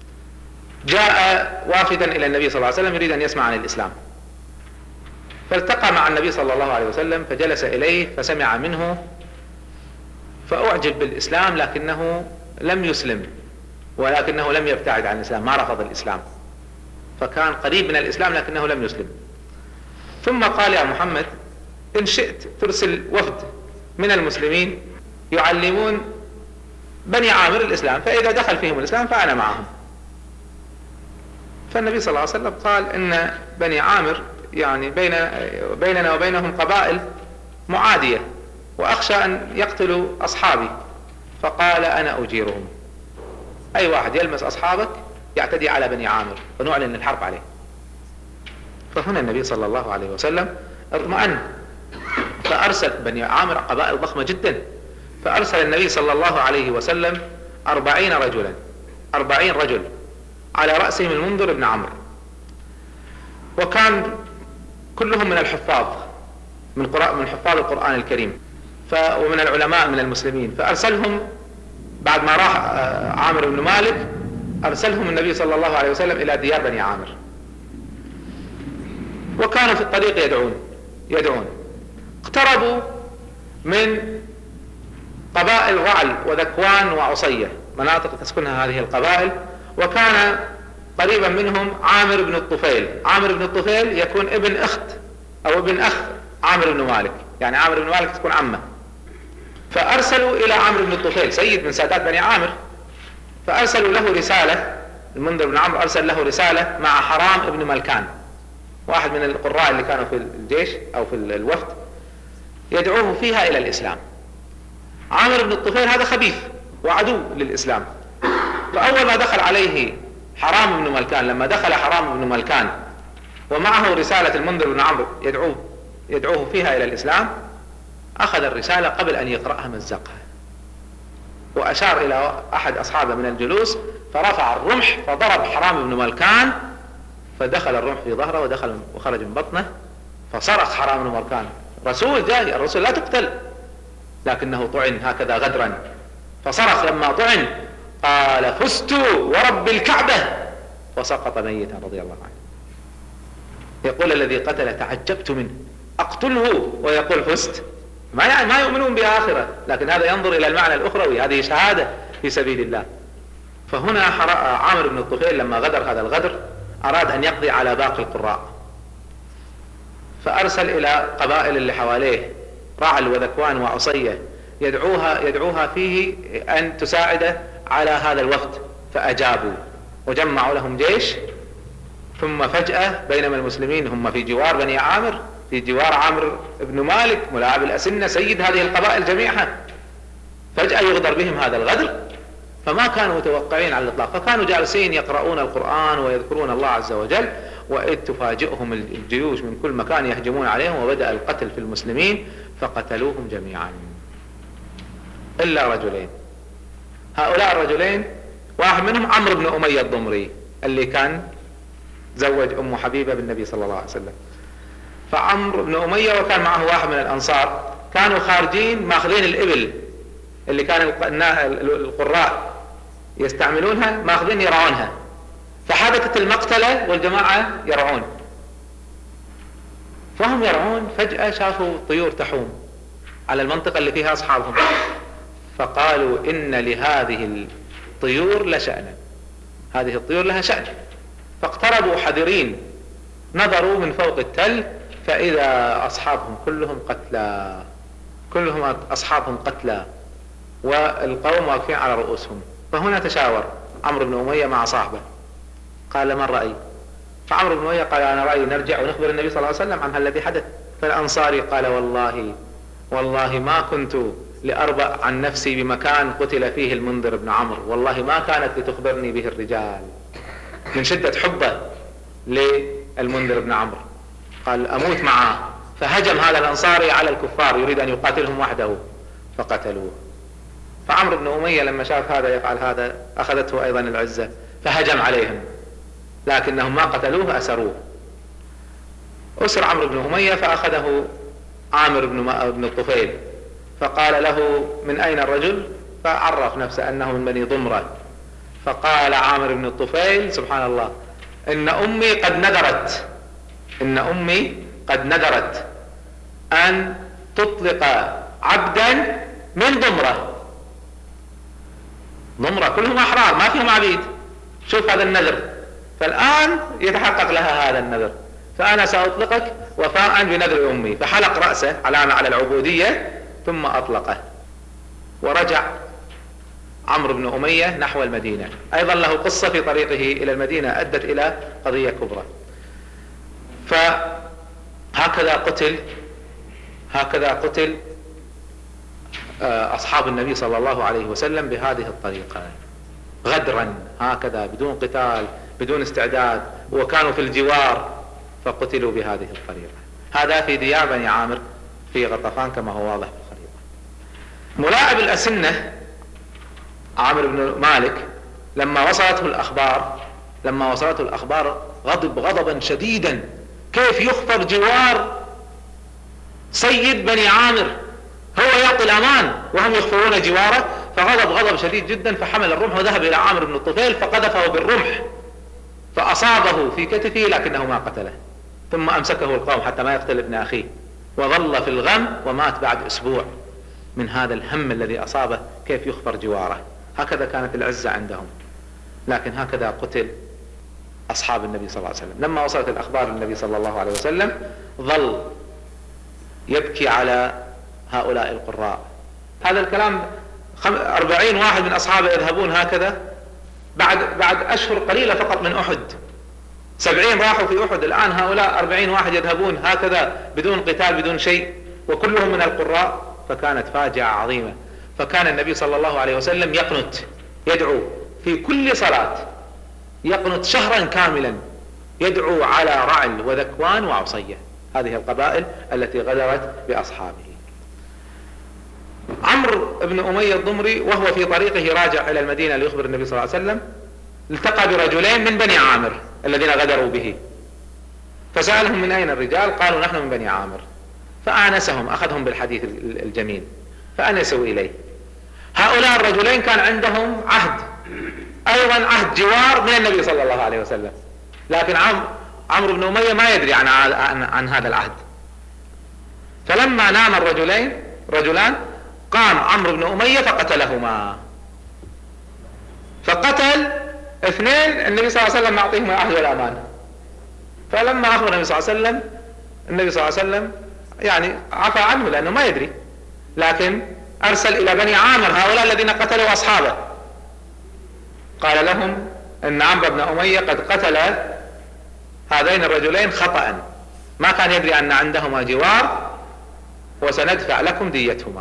Speaker 3: جاء وافدا إلى النبي صلى الله عليه وسلم يريد أن يسمع عن الإسلام، فالتقى مع النبي صلى الله عليه وسلم فجلس إليه فسمع منه فأعجب بالإسلام، لكنه لم يسلم، ولكنه لم يبتعد عن الإسلام، ما رفض الإسلام، فكان قريب من الإسلام لكنه لم يسلم. ثم قال يا محمد إن شئت ترسل وفد من المسلمين يعلمون بني عامر الإسلام، فإذا دخل فيهم الإسلام فأنا معهم. فالنبي صلى الله عليه وسلم قال إن بني عامر يعني بيننا وبينهم قبائل معادية، وأخشى أن يقتلوا أصحابي، فقال أنا أجيرهم، أي واحد يلمس أصحابك يعتدي على بني عامر ونعلن الحرب عليه. فهنا النبي صلى الله عليه وسلم اطمأن، فأرسل بني عامر قبائل ضخمة جدا، فأرسل النبي صلى الله عليه وسلم 40 رجل على رأسهم المنذر بن عمرو، وكان كلهم من الحفاظ من حفاظ القرآن الكريم ومن العلماء من المسلمين. فأرسلهم بعد ما راح عامر بن مالك أرسلهم النبي صلى الله عليه وسلم إلى ديار بني عامر، وكانوا في الطريق يدعون. اقتربوا من قبائل رعل وذكوان وعصية، مناطق تسكنها هذه القبائل، وكان قريبا منهم عامر بن الطفيل. عامر بن الطفيل يكون ابن أخت أو ابن أخ عامر بن مالك، يعني عامر بن مالك تكون عمه. فأرسلوا إلى عامر بن الطفيل سيد من سادات بني عامر، فأرسلوا له رسالة، المنذر بن عمرو أرسل له رسالة مع حرام ابن ملكان، واحد من القراء اللي كانوا في الجيش أو في الوفد، يدعوه فيها إلى الإسلام. عامر بن الطفيل هذا خبيث وعدو للإسلام، فأول ما دخل عليه حرام بن ملكان، لما دخل حرام بن ملكان ومعه رسالة المنذر بن عمرو يدعوه فيها إلى الإسلام، أخذ الرسالة قبل أن يقرأها مزقها، وأشار إلى أحد أصحابه من الجلوس فرفع الرمح فضرب حرام بن ملكان، فدخل الرمح في ظهره ودخل وخرج من بطنه، فصرخ حرام بن ملكان رسول جاي، الرسول لا تقتل، لكنه طعن هكذا غدرا، فصرخ لما طعن قال فزت ورب الكعبة، وسقط ميتا رضي الله عنه. يقول الذي قتل تعجبت منه، أقتله ويقول فزت، ما يؤمنون بآخرة، لكن هذا ينظر إلى المعنى الأخروي، هذه شهادة في سبيل الله. فهنا عامر بن الطفيل لما غدر هذا الغدر أراد أن يقضي على باقي القراء، فأرسل إلى قبائل اللي حواليه رعل وذكوان وعصية يدعوها فيه أن تساعده على هذا الوفد، فأجابوا وجمعوا لهم جيش. ثم فجأة بينما المسلمين هم في جوار بني عامر، في جوار عامر بن مالك ملاعب الأسنة سيد هذه القبائل جميعها، فجأة يغدر بهم هذا الغدر، فما كانوا متوقعين على الإطلاق. فكانوا جالسين يقرؤون القرآن ويذكرون الله عز وجل، وإذ تفاجئهم الجيوش من كل مكان يهجمون عليهم، وبدأ القتل في المسلمين فقتلوهم جميعا إلا رجلين. هؤلاء الرجلين واحد منهم عمرو بن أمية الضمري اللي كان زوج أم حبيبة بالنبي صلى الله عليه وسلم. فعمرو بن أمية وكان معه واحد من الأنصار، كانوا خارجين ماخذين الإبل اللي كان القراء يستعملونها، ماخذين يرعونها، فحدثت المقتلة والجماعة يرعون. فهم يرعون فجأة شافوا طيور تحوم على المنطقة اللي فيها أصحابهم، فقالوا إن لهذه الطيور لشأنا، هذه الطيور لها شأن. فاقتربوا حذرين، نظروا من فوق التل فإذا أصحابهم كلهم قتلى، كلهم أصحابهم قتلى، والقوم واقفين على رؤوسهم. فهنا تشاور عمرو بن أمية مع صاحبه، قال ما الرأي؟ فعمرو بن أمية قال أنا رأيي نرجع ونخبر النبي صلى الله عليه وسلم عن الذي حدث. فالأنصاري قال والله ما كنت لأربأ عن نفسي بمكان قتل فيه المنذر بن عمرو، والله ما كانت لتخبرني به الرجال، من شدة حبه للمنذر بن عمرو قال أموت معه. فهجم هذا الأنصاري على الكفار يريد أن يقاتلهم وحده فقتلوه. فعمرو بن أمية لما شاف هذا يفعل هذا أخذته أيضا العزة فهجم عليهم، لكنهم ما قتلوه، أسروه. أسر عمرو بن أمية فأخذه عامر بن الطفيل فقال له من أين الرجل؟ فعرف نفسه أنه من بني ضمرة. فقال عامر بن الطفيل سبحان الله إن أمي قد نذرت أن تطلق عبدا من ضمرة كلهم أحرار ما فيهم عبيد، شوف هذا النذر، فالآن يتحقق لها هذا النذر، فأنا سأطلقك وفاء بنذر أمي. فحلق رأسه علامة على العبودية ثم أطلقه، ورجع عمرو بن أمية نحو المدينة. أيضا له قصة في طريقه إلى المدينة أدت إلى قضية كبرى. فهكذا قتل أصحاب النبي صلى الله عليه وسلم بهذه الطريقة، غدرا هكذا بدون قتال بدون استعداد، وكانوا في الجوار فقتلوا بهذه الطريقة. هذا في ديار بني عامر في غطفان كما هو واضح في الخريطة. ملاعب الأسنة عامر بن مالك لما وصلته الأخبار غضب غضبا شديدا، كيف يخفر جوار سيد بني عامر، هو يعطي الأمان وهم يخفرون جواره، فغضب غضب شديد جدا، فحمل الرمح وذهب إلى عامر بن الطفيل فقذفه بالرمح فأصابه في كتفه لكنه ما قتله، ثم أمسكه القوم حتى ما يقتل ابن أخيه، وظل في الغم ومات بعد أسبوع من هذا الهم الذي أصابه، كيف يخفر جواره. هكذا كانت العزة عندهم، لكن هكذا قتل أصحاب النبي صلى الله عليه وسلم. لما وصلت الأخبار للنبي صلى الله عليه وسلم ظل يبكي على هؤلاء القراء. هذا الكلام 40 واحد من أصحابه يذهبون هكذا بعد أشهر قليلة فقط من أحد، 70 راحوا في أحد، الآن هؤلاء 40 واحد يذهبون هكذا بدون قتال بدون شيء، وكلهم من القراء. فكانت فاجعة عظيمة. فكان النبي صلى الله عليه وسلم يقنت، يدعو في كل صلاة، يقنت شهرا كاملا يدعو على رعل وذكوان وعصية، هذه القبائل التي غدرت بأصحابه. عمرو بن أمية الضمري وهو في طريقه راجع إلى المدينة ليخبر النبي صلى الله عليه وسلم التقى برجلين من بني عامر الذين غدروا به، فسألهم من أين الرجال؟ قالوا نحن من بني عامر. فآنسهم، أخذهم بالحديث الجميل فأنسوا إليه. هؤلاء الرجلين كان عندهم عهد، أيضا عهد جوار من النبي صلى الله عليه وسلم، لكن عمرو بن أمية ما يدري عن هذا العهد. فلما نام رجلان قام عمرو بن أمية فقتلهما، فقتل 2 النبي صلى الله عليه وسلم يعطيهم العهد والأمان. فلما أخبر النبي صلى الله عليه وسلم يعني عفى عنه لأنه ما يدري، لكن أرسل إلى بني عامر هؤلاء الذين قتلوا أصحابه، قال لهم أن عمرو بن أمية قد قتل هذين الرجلين خطأ، ما كان يدري أن عندهما جوار، وسندفع لكم ديتهما.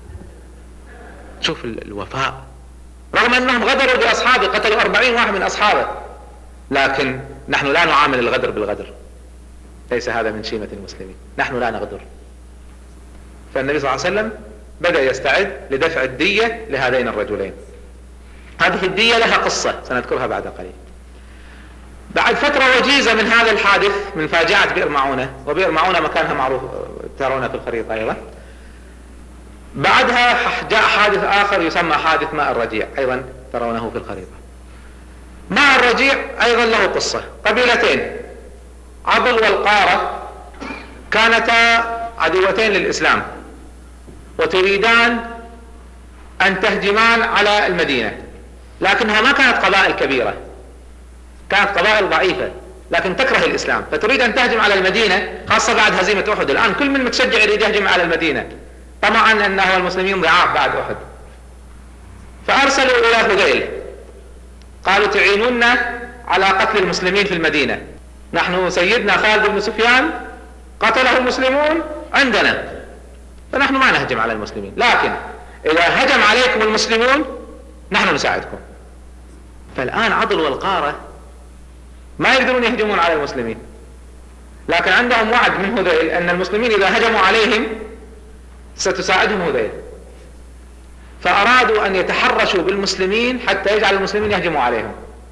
Speaker 3: شوف الوفاء، رغم أنهم غدروا بأصحابه، قتلوا 40 واحد من أصحابه، لكن نحن لا نعامل الغدر بالغدر، ليس هذا من شيمة المسلمين، نحن لا نغدر. فالنبي صلى الله عليه وسلم بدأ يستعد لدفع الدية لهذين الرجلين. هذه الدية لها قصة سنذكرها بعد قليل. بعد فترة وجيزة من هذا الحادث، من فاجعة بئر معونة، وبئر معونة مكانها معروف ترونه في الخريطة أيضا، بعدها جاء حادث آخر يسمى حادث ماء الرجيع، أيضا ترونه في الخريطة. ماء الرجيع أيضا له قصة. قبيلتين عضل والقارة كانتا عدوتين للإسلام، وتريدان أن تهجمان على المدينة، لكنها ما كانت قبائل كبيرة، كانت قبائل ضعيفة لكن تكره الإسلام، فتريد أن تهجم على المدينة، خاصة بعد هزيمة أحد. الآن كل من متشجع يريد يهجم على المدينة، طمعا أنه المسلمين ضعاف بعد أحد. فأرسلوا إلى هذيل، قالوا تعينونا على قتل المسلمين في المدينة، نحن سيدنا خالد بن سفيان قتله المسلمون عندنا، فنحن ما نهجم على المسلمين، لكن إذا هجم عليكم المسلمون نحن نساعدكم. فالآن عضل والقارة ما يقدرون يهجمون على المسلمين، لكن عندهم وعد من هذيل أن المسلمين إذا هجموا عليهم ستساعدهم هذيل، فأرادوا أن يتحرشوا بالمسلمين حتى يجعل المسلمين يهجموا عليهم،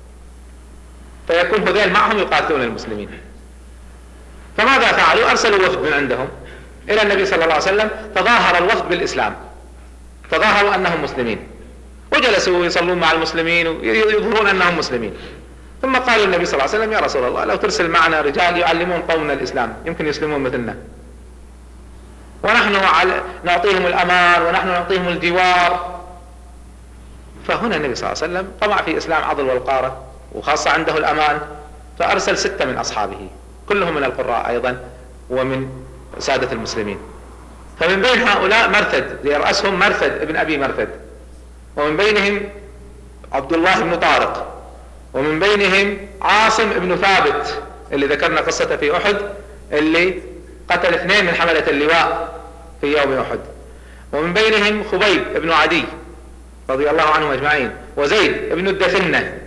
Speaker 3: فيكون هذيل معهم يقاتلون المسلمين. فماذا فعلوا؟ أرسلوا وفد من عندهم إلى النبي صلى الله عليه وسلم، تظاهر الوفد بالإسلام، تظاهروا أنهم مسلمين، وجلسوا يصلون مع المسلمين ويظهرون أنهم مسلمين. ثم قالوا النبي صلى الله عليه وسلم: يا رسول الله، لو ترسل معنا رجال يعلمون قومنا الإسلام يمكن يسلمون مثلنا، ونحن نعطيهم الأمان ونحن نعطيهم الجوار. فهنا النبي صلى الله عليه وسلم طمع في إسلام عضل والقارة، وخاصة عنده الأمان، فأرسل 6 من أصحابه، كلهم من القراء أيضا ومن سادة المسلمين. فمن بين هؤلاء مرثد، يرأسهم مرثد ابن أبي مرثد، ومن بينهم عبد الله بن طارق، ومن بينهم عاصم بن ثابت اللي ذكرنا قصته في أحد، اللي قتل 2 من حملة اللواء في يوم أحد، ومن بينهم خبيب بن عدي رضي الله عنهم أجمعين، وزيد بن الدثنة،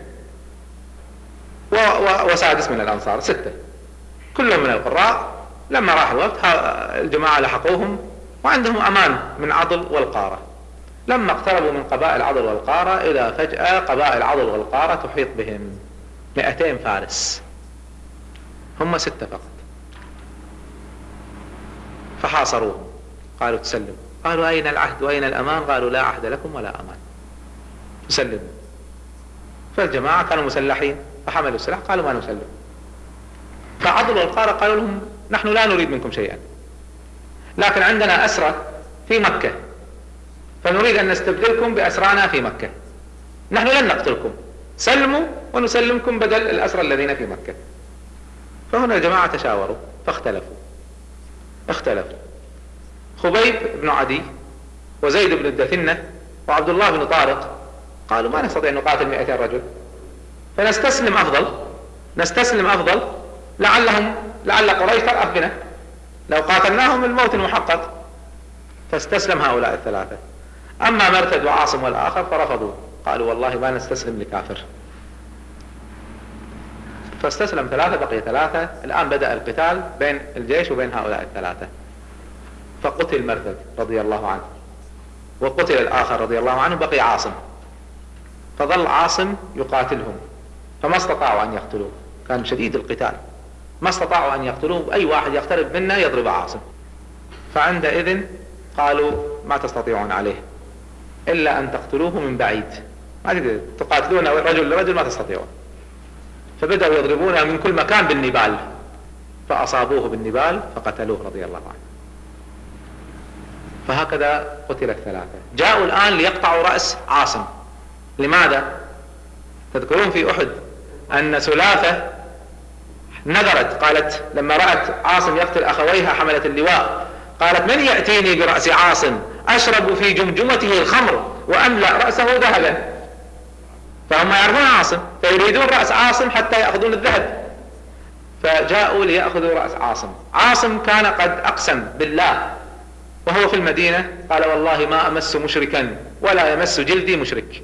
Speaker 3: وسادس من الأنصار، 6 كلهم من القراء. لما راح الوقت الجماعة لحقوهم وعندهم أمان من عضل والقارة. لما اقتربوا من قبائل عضل والقارة، إذا فجأة قبائل عضل والقارة تحيط بهم 200 فارس، هم 6 فقط. فحاصروهم، قالوا تسلموا، قالوا أين العهد وأين الأمان؟ قالوا لا عهد لكم ولا أمان، تسلموا. فالجماعة كانوا مسلحين فحملوا السلاح، قالوا ما نسلم. فعضل والقارة قالوا لهم: نحن لا نريد منكم شيئا، لكن عندنا أسرى في مكة، فنريد أن نستبدلكم بأسرانا في مكة، نحن لن نقتلكم، سلموا ونسلمكم بدل الأسرى الذين في مكة. فهنا الجماعة تشاوروا اختلفوا. خبيب بن عدي وزيد بن الدثنة وعبد الله بن طارق قالوا: ما نستطيع أن نقاتل 200 رجل، فنستسلم أفضل، لعل قريش ترأف بنا، لو قاتلناهم الموت المحقق. فاستسلم هؤلاء 3. أما مرثد وعاصم والآخر فرفضوا، قالوا: والله ما نستسلم لكافر. فاستسلم 3، بقي 3. الآن بدأ القتال بين الجيش وبين هؤلاء 3. فقتل مرثد رضي الله عنه، وقتل الآخر رضي الله عنه، بقي عاصم. فظل عاصم يقاتلهم، فما استطاعوا أن يقتلوه، كان شديد القتال، ما استطاعوا أن يقتلوه، أي واحد يقترب منا يضرب عاصم. فعندئذ قالوا: ما تستطيعون عليه إلا أن تقتلوه من بعيد، ما تقدروا تقاتلون رجل لرجل، ما تستطيعون. فبدأوا يضربونه من كل مكان بالنبال، فأصابوه بالنبال فقتلوه رضي الله عنه. فهكذا قتل 3. جاءوا الآن ليقطعوا رأس عاصم. لماذا؟ تذكرون في أحد أن سلافة نذرت، قالت لما رأت عاصم يقتل أخويها حملة اللواء، قالت: من يأتيني برأس عاصم أشربوا في جمجمته الخمر وأملأ رأسه ذهبا، فهم يعرفون عاصم فيريدون رأس عاصم حتى يأخذون الذهب، فجاءوا ليأخذوا رأس عاصم. عاصم كان قد أقسم بالله وهو في المدينة، قال والله ما أمس مشركا ولا يمس جلدي مشرك،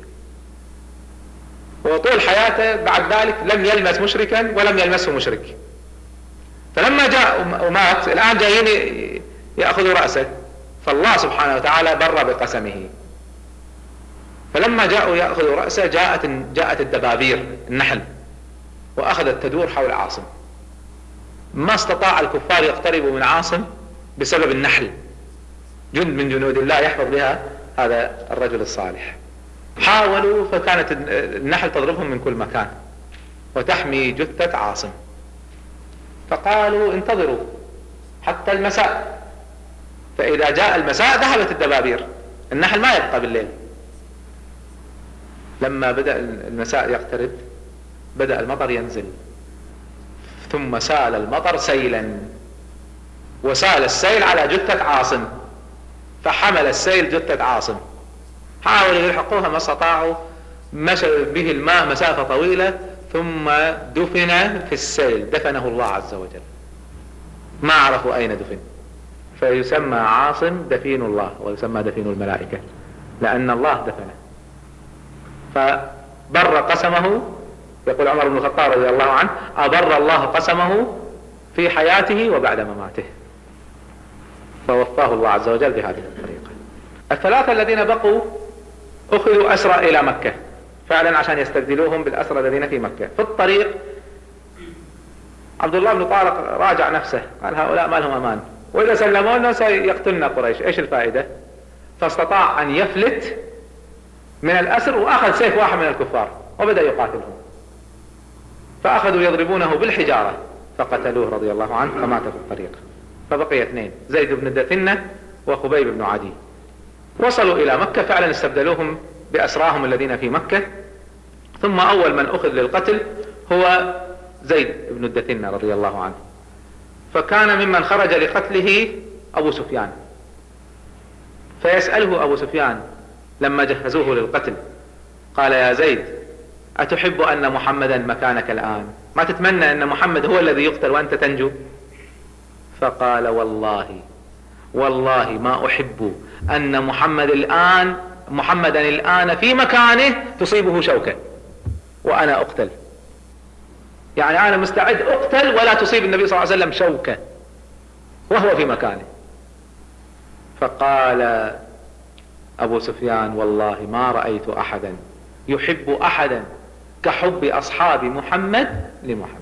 Speaker 3: وطول حياته بعد ذلك لم يلمس مشركا ولم يلمسه مشرك. فلما جاء ومات الآن جايين يأخذوا رأسه، فالله سبحانه وتعالى بر بقسمه. فلما جاءوا يأخذوا رأسه جاءت الدبابير النحل وأخذت تدور حول عاصم، ما استطاع الكفار يقتربوا من عاصم بسبب النحل، جند من جنود الله يحفظ بها هذا الرجل الصالح. حاولوا فكانت النحل تضربهم من كل مكان وتحمي جثة عاصم، فقالوا انتظروا حتى المساء، فإذا جاء المساء ذهبت الدبابير، النحل ما يبقى بالليل. لما بدأ المساء يقترب بدأ المطر ينزل، ثم سال المطر سيلا، وسال السيل على جثة عاصم، فحمل السيل جثة عاصم، حاولوا يلحقوها ما استطاعوا، مشى به الماء مسافة طويلة ثم دفن في السيل، دفنه الله عز وجل، ما عرفوا أين دفن، فيسمى عاصم دفين الله ويسمى دفين الملائكة لأن الله دفنه. فبر قسمه، يقول عمر بن الخطاب رضي الله عنه: أبر الله قسمه في حياته وبعد مماته، فوفاه الله عز وجل بهذه الطريقة. الثلاثة الذين بقوا أخذوا أسرى إلى مكة فعلا عشان يستبدلوهم بالأسرى الذين في مكة. في الطريق عبد الله بن طارق راجع نفسه، قال هؤلاء ما لهم أمان، وإذا سلمونا سيقتلنا قريش، إيش الفائدة؟ فاستطاع أن يفلت من الأسر وأخذ سيف واحد من الكفار وبدأ يقاتلهم، فأخذوا يضربونه بالحجارة فقتلوه رضي الله عنه فمات في الطريق. فبقي اثنين، زيد بن دثنة وخبيب بن عدي. وصلوا إلى مكة فعلا استبدلوهم بأسراهم الذين في مكة. ثم أول من أخذ للقتل هو زيد بن الدثنة رضي الله عنه، فكان ممن خرج لقتله أبو سفيان، فيسأله أبو سفيان لما جهزوه للقتل، قال: يا زيد أتحب أن محمدا مكانك الآن؟ ما تتمنى أن محمد هو الذي يقتل وأنت تنجو؟ فقال: والله ما أحب أن محمدا الآن في مكانه تصيبه شوكة وأنا أقتل، يعني أنا مستعد أقتل ولا تصيب النبي صلى الله عليه وسلم شوكة وهو في مكانه. فقال أبو سفيان: والله ما رأيت أحدا يحب أحدا كحب أصحاب محمد لمحمد.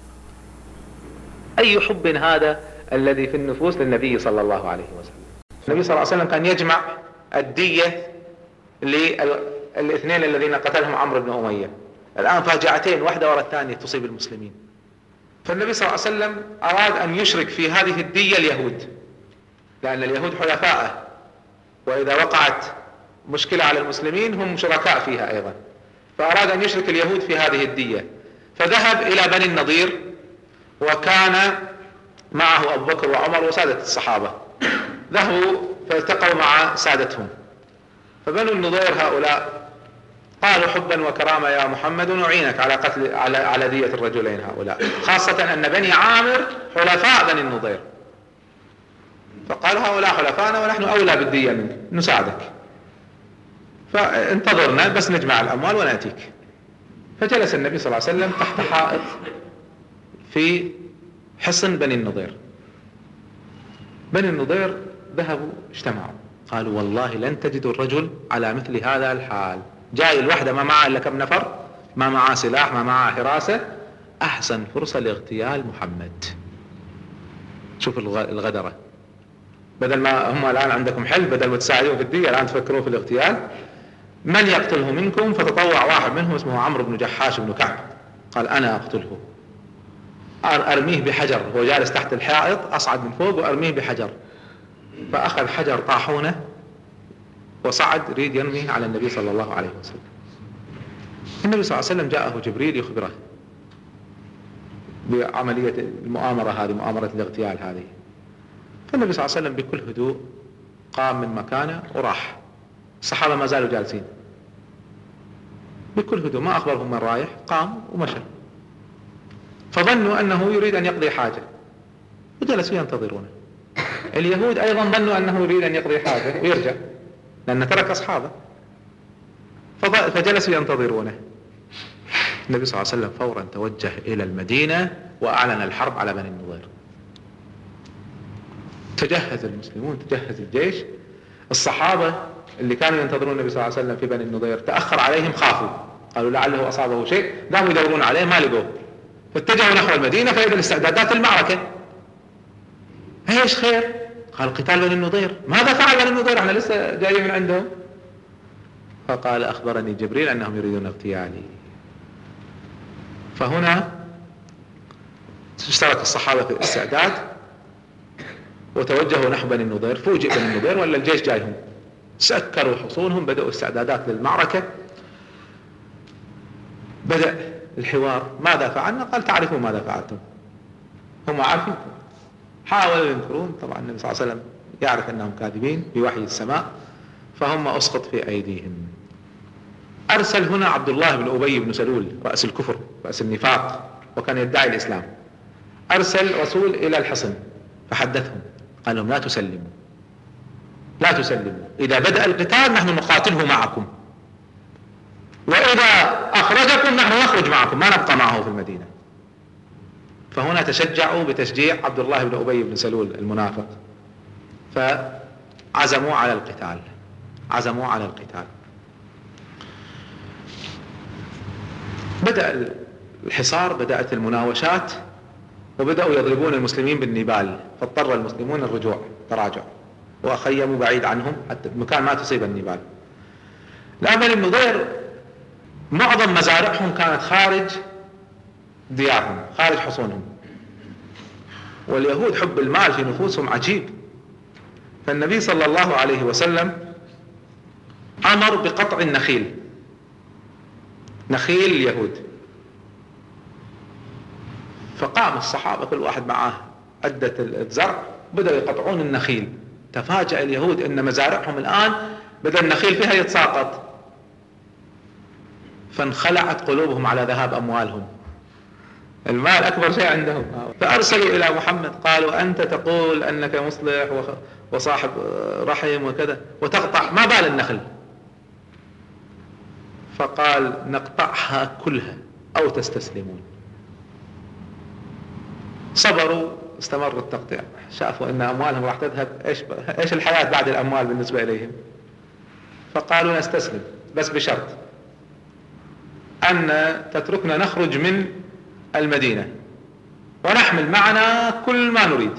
Speaker 3: أي حب هذا الذي في النفوس للنبي صلى الله عليه وسلم. النبي صلى الله عليه وسلم كان يجمع الدية للاثنين الذين قتلهم عمرو بن أمية. الآن فاجعتين واحدة وراء الثانية تصيب المسلمين، فالنبي صلى الله عليه وسلم أراد أن يشرك في هذه الدية اليهود، لأن اليهود حلفاءه، وإذا وقعت مشكلة على المسلمين هم شركاء فيها أيضا، فأراد أن يشرك اليهود في هذه الدية. فذهب إلى بني النضير، وكان معه أبو بكر وعمر وسادة الصحابة، ذهبوا فالتقوا مع سادتهم. فبنو النضير هؤلاء قالوا: حبا وكرامة يا محمد نعينك على قتل على دية الرجلين هؤلاء، خاصة أن بني عامر حلفاء بني النضير. فقال: هؤلاء حلفاءنا ونحن أولى بالدية منك، نساعدك، فانتظرنا بس نجمع الأموال ونأتيك. فجلس النبي صلى الله عليه وسلم تحت حائط في حصن بني النضير. بني النضير ذهبوا اجتمعوا، قالوا: والله لن تجدوا الرجل على مثل هذا الحال، جاي الوحدة ما معه إلا كم نفر، ما معه سلاح، ما معه حراسة، أحسن فرصة لاغتيال محمد. شوف الغدرة، بدل ما هم الآن عندكم حل، بدل ما تساعدون في الدية الآن تفكرون في الاغتيال. من يقتله منكم؟ فتطوع واحد منهم اسمه عمرو بن جحاش بن كعب، قال: أنا أقتله، أرميه بحجر، هو جالس تحت الحائط، أصعد من فوق وأرميه بحجر. فأخذ حجر طاحونة وصعد يريد يرميه على النبي صلى الله عليه وسلم. النبي صلى الله عليه وسلم جاءه جبريل يخبره بعملية المؤامرة هذه، مؤامرة الاغتيال هذه. فالنبي صلى الله عليه وسلم بكل هدوء قام من مكانه وراح. الصحابة ما زالوا جالسين بكل هدوء، ما أخبرهم من رايح، قام ومشى. فظنوا أنه يريد أن يقضي حاجة وجلسوا ينتظرونه. اليهود أيضا ظنوا أنه يريد أن يقضي حاجة ويرجع، لأنه ترك أصحابه، فجلسوا ينتظرونه. النبي صلى الله عليه وسلم فورا توجه إلى المدينة وأعلن الحرب على بني النضير. تجهز المسلمون، تجهز الجيش. الصحابة اللي كانوا ينتظرون النبي صلى الله عليه وسلم في بني النضير تأخر عليهم، خافوا، قالوا لعله أصابه شيء، قاموا يدورون عليه ما لقوه، فاتجهوا نحو المدينة فإذا الاستعدادات المعركة. ايش خير؟ قال قتال بني النضير. ماذا فعل بني النضير؟ احنا لسه جايين من عندهم. فقال أخبرني جبريل أنهم يريدون اغتيالي. فهنا اشترك الصحابة في الاستعداد وتوجهوا نحو بني النضير. فوجئ بني النضير ولا الجيش جايهم، سكروا حصونهم، بدأوا استعدادات للمعركة. بدأ الحوار. ماذا فعلنا؟ قال تعرفوا ماذا فعلتم. هم عارفين، حاولوا ينكرون. طبعا النبي صلى الله عليه وسلم يعرف أنهم كاذبين بوحي السماء، فهم أسقط في أيديهم. أرسل هنا عبد الله بن أبي بن سلول رأس الكفر، رأس النفاق، وكان يدعي الإسلام. أرسل رسول إلى الحصن فحدثهم، قال لهم لا تسلموا، لا تسلموا، إذا بدأ القتال نحن نقاتله معكم، وإذا أخرجكم نحن نخرج معكم، ما نبقى معه في المدينة. فهنا تشجعوا بتشجيع عبد الله بن أبي بن سلول المنافق، فعزموا على القتال، عزموا على القتال. بدأ الحصار، بدأت المناوشات، وبدأوا يضربون المسلمين بالنبال، فاضطر المسلمون الرجوع، تراجع، وأخيموا بعيد عنهم حتى المكان ما تصيب النبال. لأن بني النضير معظم مزارعهم كانت خارج ديارهم، خارج حصونهم، واليهود حب المال في نفوسهم عجيب. فالنبي صلى الله عليه وسلم أمر بقطع النخيل، نخيل اليهود. فقام الصحابة كل واحد معاه عدة الزرع، بدأوا يقطعون النخيل. تفاجأ اليهود أن مزارعهم الآن بدأ النخيل فيها يتساقط، فانخلعت قلوبهم على ذهاب أموالهم، المال أكبر شيء عندهم. فأرسلوا إلى محمد قالوا أنت تقول أنك مصلح وصاحب رحم وكذا، وتقطع، ما بال النخل؟ فقال نقطعها كلها أو تستسلمون. صبروا، استمر التقطيع، شافوا أن أموالهم راح تذهب، إيش الحياة بعد الأموال بالنسبة إليهم؟ فقالوا نستسلم، بس بشرط أن تتركنا نخرج من المدينة ونحمل معنا كل ما نريد.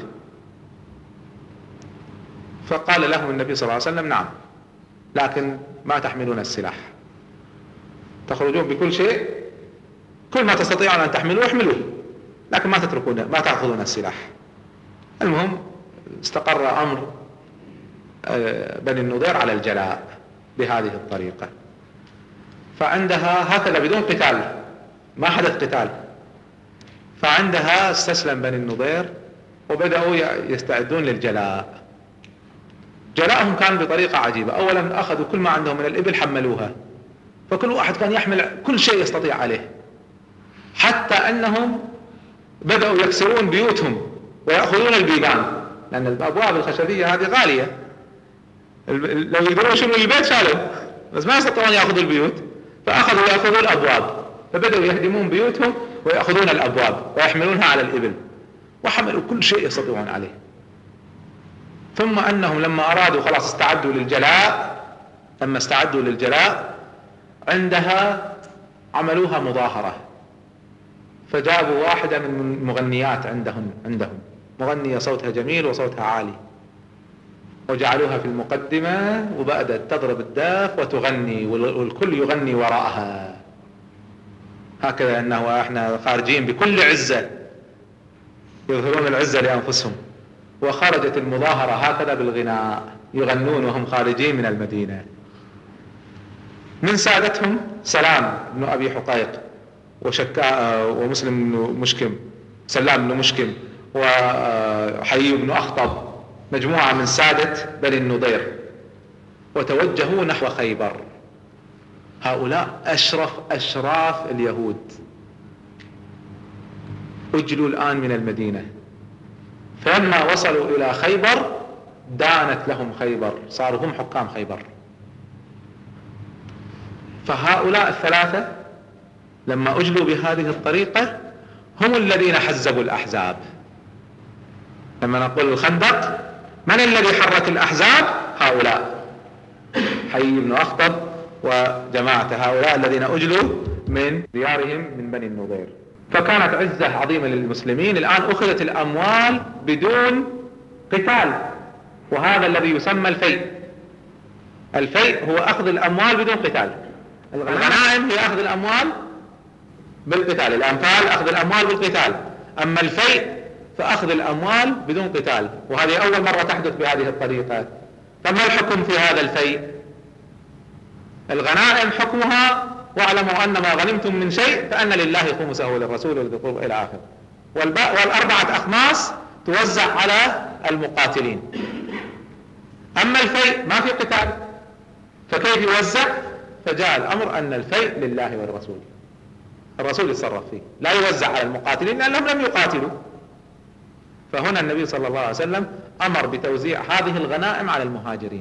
Speaker 3: فقال لهم النبي صلى الله عليه وسلم نعم، لكن ما تحملون السلاح، تخرجون بكل شيء، كل ما تستطيعون أن تحملوه احملوه، لكن ما تتركون، ما تأخذون السلاح. المهم استقر أمر بني النضير على الجلاء بهذه الطريقة. فعندها هكذا بدون قتال، ما حدث قتال، فعندها استسلم بني النضير وبدأوا يستعدون للجلاء. جلاءهم كان بطريقة عجيبة. أولا أخذوا كل ما عندهم من الإبل حملوها، فكل واحد كان يحمل كل شيء يستطيع عليه، حتى أنهم بدأوا يكسرون بيوتهم ويأخذون البيبان، لأن الأبواب الخشبية هذه غالية، لو يقدرون يشيلوا البيت شالوا، بس ما يستطيعون يأخذوا البيوت، فأخذوا يأخذوا الأبواب، فبدأوا يهدمون بيوتهم ويأخذون الأبواب ويحملونها على الإبل، وحملوا كل شيء يستطيعون عليه. ثم أنهم لما أرادوا خلاص استعدوا للجلاء، لما استعدوا للجلاء عندها عملوها مظاهرة، فجابوا واحدة من المغنيات عندهم مغنية صوتها جميل وصوتها عالي، وجعلوها في المقدمة وبدأت تضرب الداف وتغني، والكل يغني وراءها، هكذا أنه احنا خارجين بكل عزة، يظهرون العزة لأنفسهم. وخرجت المظاهرة هكذا بالغناء، يغنون وهم خارجين من المدينة. من سادتهم سلام بن أبي حقيق ومسلم بن مشكم، سلام بن مشكم، وحيي بن أخطب، مجموعة من سادة بني النضير وتوجهوا نحو خيبر. هؤلاء أشراف اليهود أجلوا الآن من المدينة، فلما وصلوا إلى خيبر دانت لهم خيبر، صاروا هم حكام خيبر. فهؤلاء الثلاثة لما أجلوا بهذه الطريقة هم الذين حزبوا الأحزاب. لما نقول الخندق، من الذي حرك الأحزاب؟ هؤلاء، حي بن أخطب وجماعة هؤلاء الذين أجلوا من ديارهم من بني النضير. فكانت عزة عظيمة للمسلمين. الآن أخذت الأموال بدون قتال، وهذا الذي يسمى الفيء. الفيء هو أخذ الأموال بدون قتال. الغنائم هي أخذ الأموال بالقتال، الأنفال أخذ الأموال بالقتال، أما الفيء فأخذ الأموال بدون قتال، وهذه أول مرة تحدث بهذه الطريقة. فما الحكم في هذا الفيء؟ الغنائم حكمها واعلموا أن ما غنمتم من شيء فأن لله خمسه وللرسول ولذي القربى إلى آخر، والأربعة أخماس توزع على المقاتلين. أما الفيء ما في قتال، فكيف يوزع؟ فجاء الأمر أن الفيء لله والرسول، الرسول يتصرف فيه، لا يوزع على المقاتلين لأنهم لم يقاتلوا. فهنا النبي صلى الله عليه وسلم أمر بتوزيع هذه الغنائم على المهاجرين،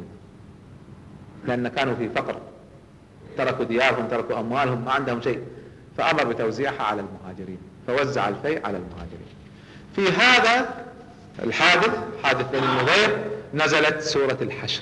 Speaker 3: لأن كانوا في فقر، تركوا ديارهم، تركوا أموالهم، ما عندهم شيء، فأمر بتوزيعها على المهاجرين، فوزع الفيء على المهاجرين. في هذا الحادث، حادث بني النضير، نزلت سورة الحشر.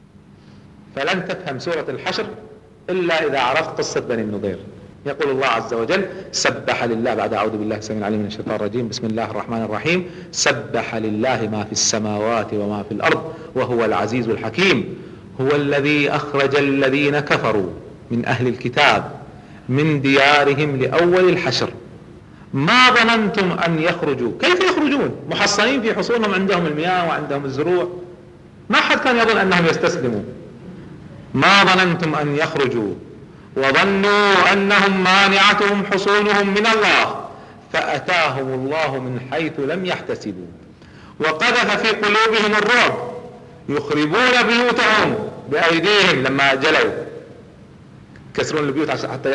Speaker 3: فلن تفهم سورة الحشر إلا إذا عرفت قصة بني النضير. يقول الله عز وجل: سبح لله، بعد أعوذ بالله السميع العليم من الشيطان الرجيم، بسم الله الرحمن الرحيم: سبح لله ما في السماوات وما في الأرض وهو العزيز الحكيم، هو الذي أخرج الذين كفروا من أهل الكتاب من ديارهم لأول الحشر ما ظننتم أن يخرجوا. كيف يخرجون؟ محصنين في حصونهم، عندهم المياه وعندهم الزروع، ما حد كان يظن أنهم يستسلموا. ما ظننتم أن يخرجوا وظنوا أنهم مانعتهم حصونهم من الله فأتاهم الله من حيث لم يحتسبوا وقذف في قلوبهم الرعب يخربون بيوتهم بأيديهم. لما جلوا كسرون البيوت حتى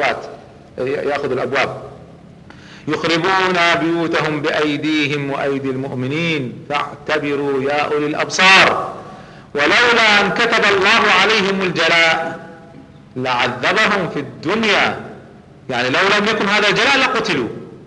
Speaker 3: يأخذوا الأبواب، يخربون بيوتهم بأيديهم وأيدي المؤمنين فاعتبروا يا أولي الأبصار. ولولا أن كتب الله عليهم الجلاء لعذبهم في الدنيا، يعني لو لم يكن هذا الجلاء لقتلوا،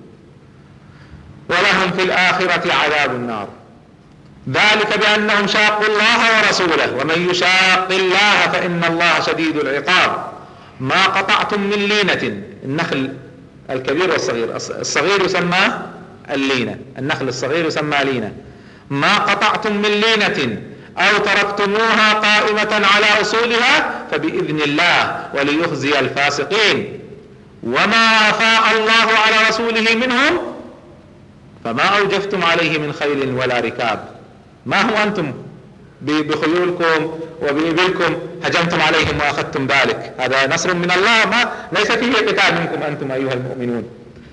Speaker 3: ولهم في الآخرة عذاب النار، ذلك بأنهم شاقوا الله ورسوله ومن يشاق الله فإن الله شديد العقاب. ما قطعتم من لينة، النخل الكبير والصغير، الصغير يسمى اللينة، النخل الصغير يسمى لينة. ما قطعتم من لينة أو تركتموها قائمة على أصولها فبإذن الله وليخزي الفاسقين. وما أفاء الله على رسوله منهم فما أوجفتم عليه من خيل ولا ركاب. ما هو أنتم بخيولكم وبإبلكم هجمتم عليهم وأخذتم ذلك، هذا نصر من الله، ما ليس فيه قتال منكم أنتم أيها المؤمنون،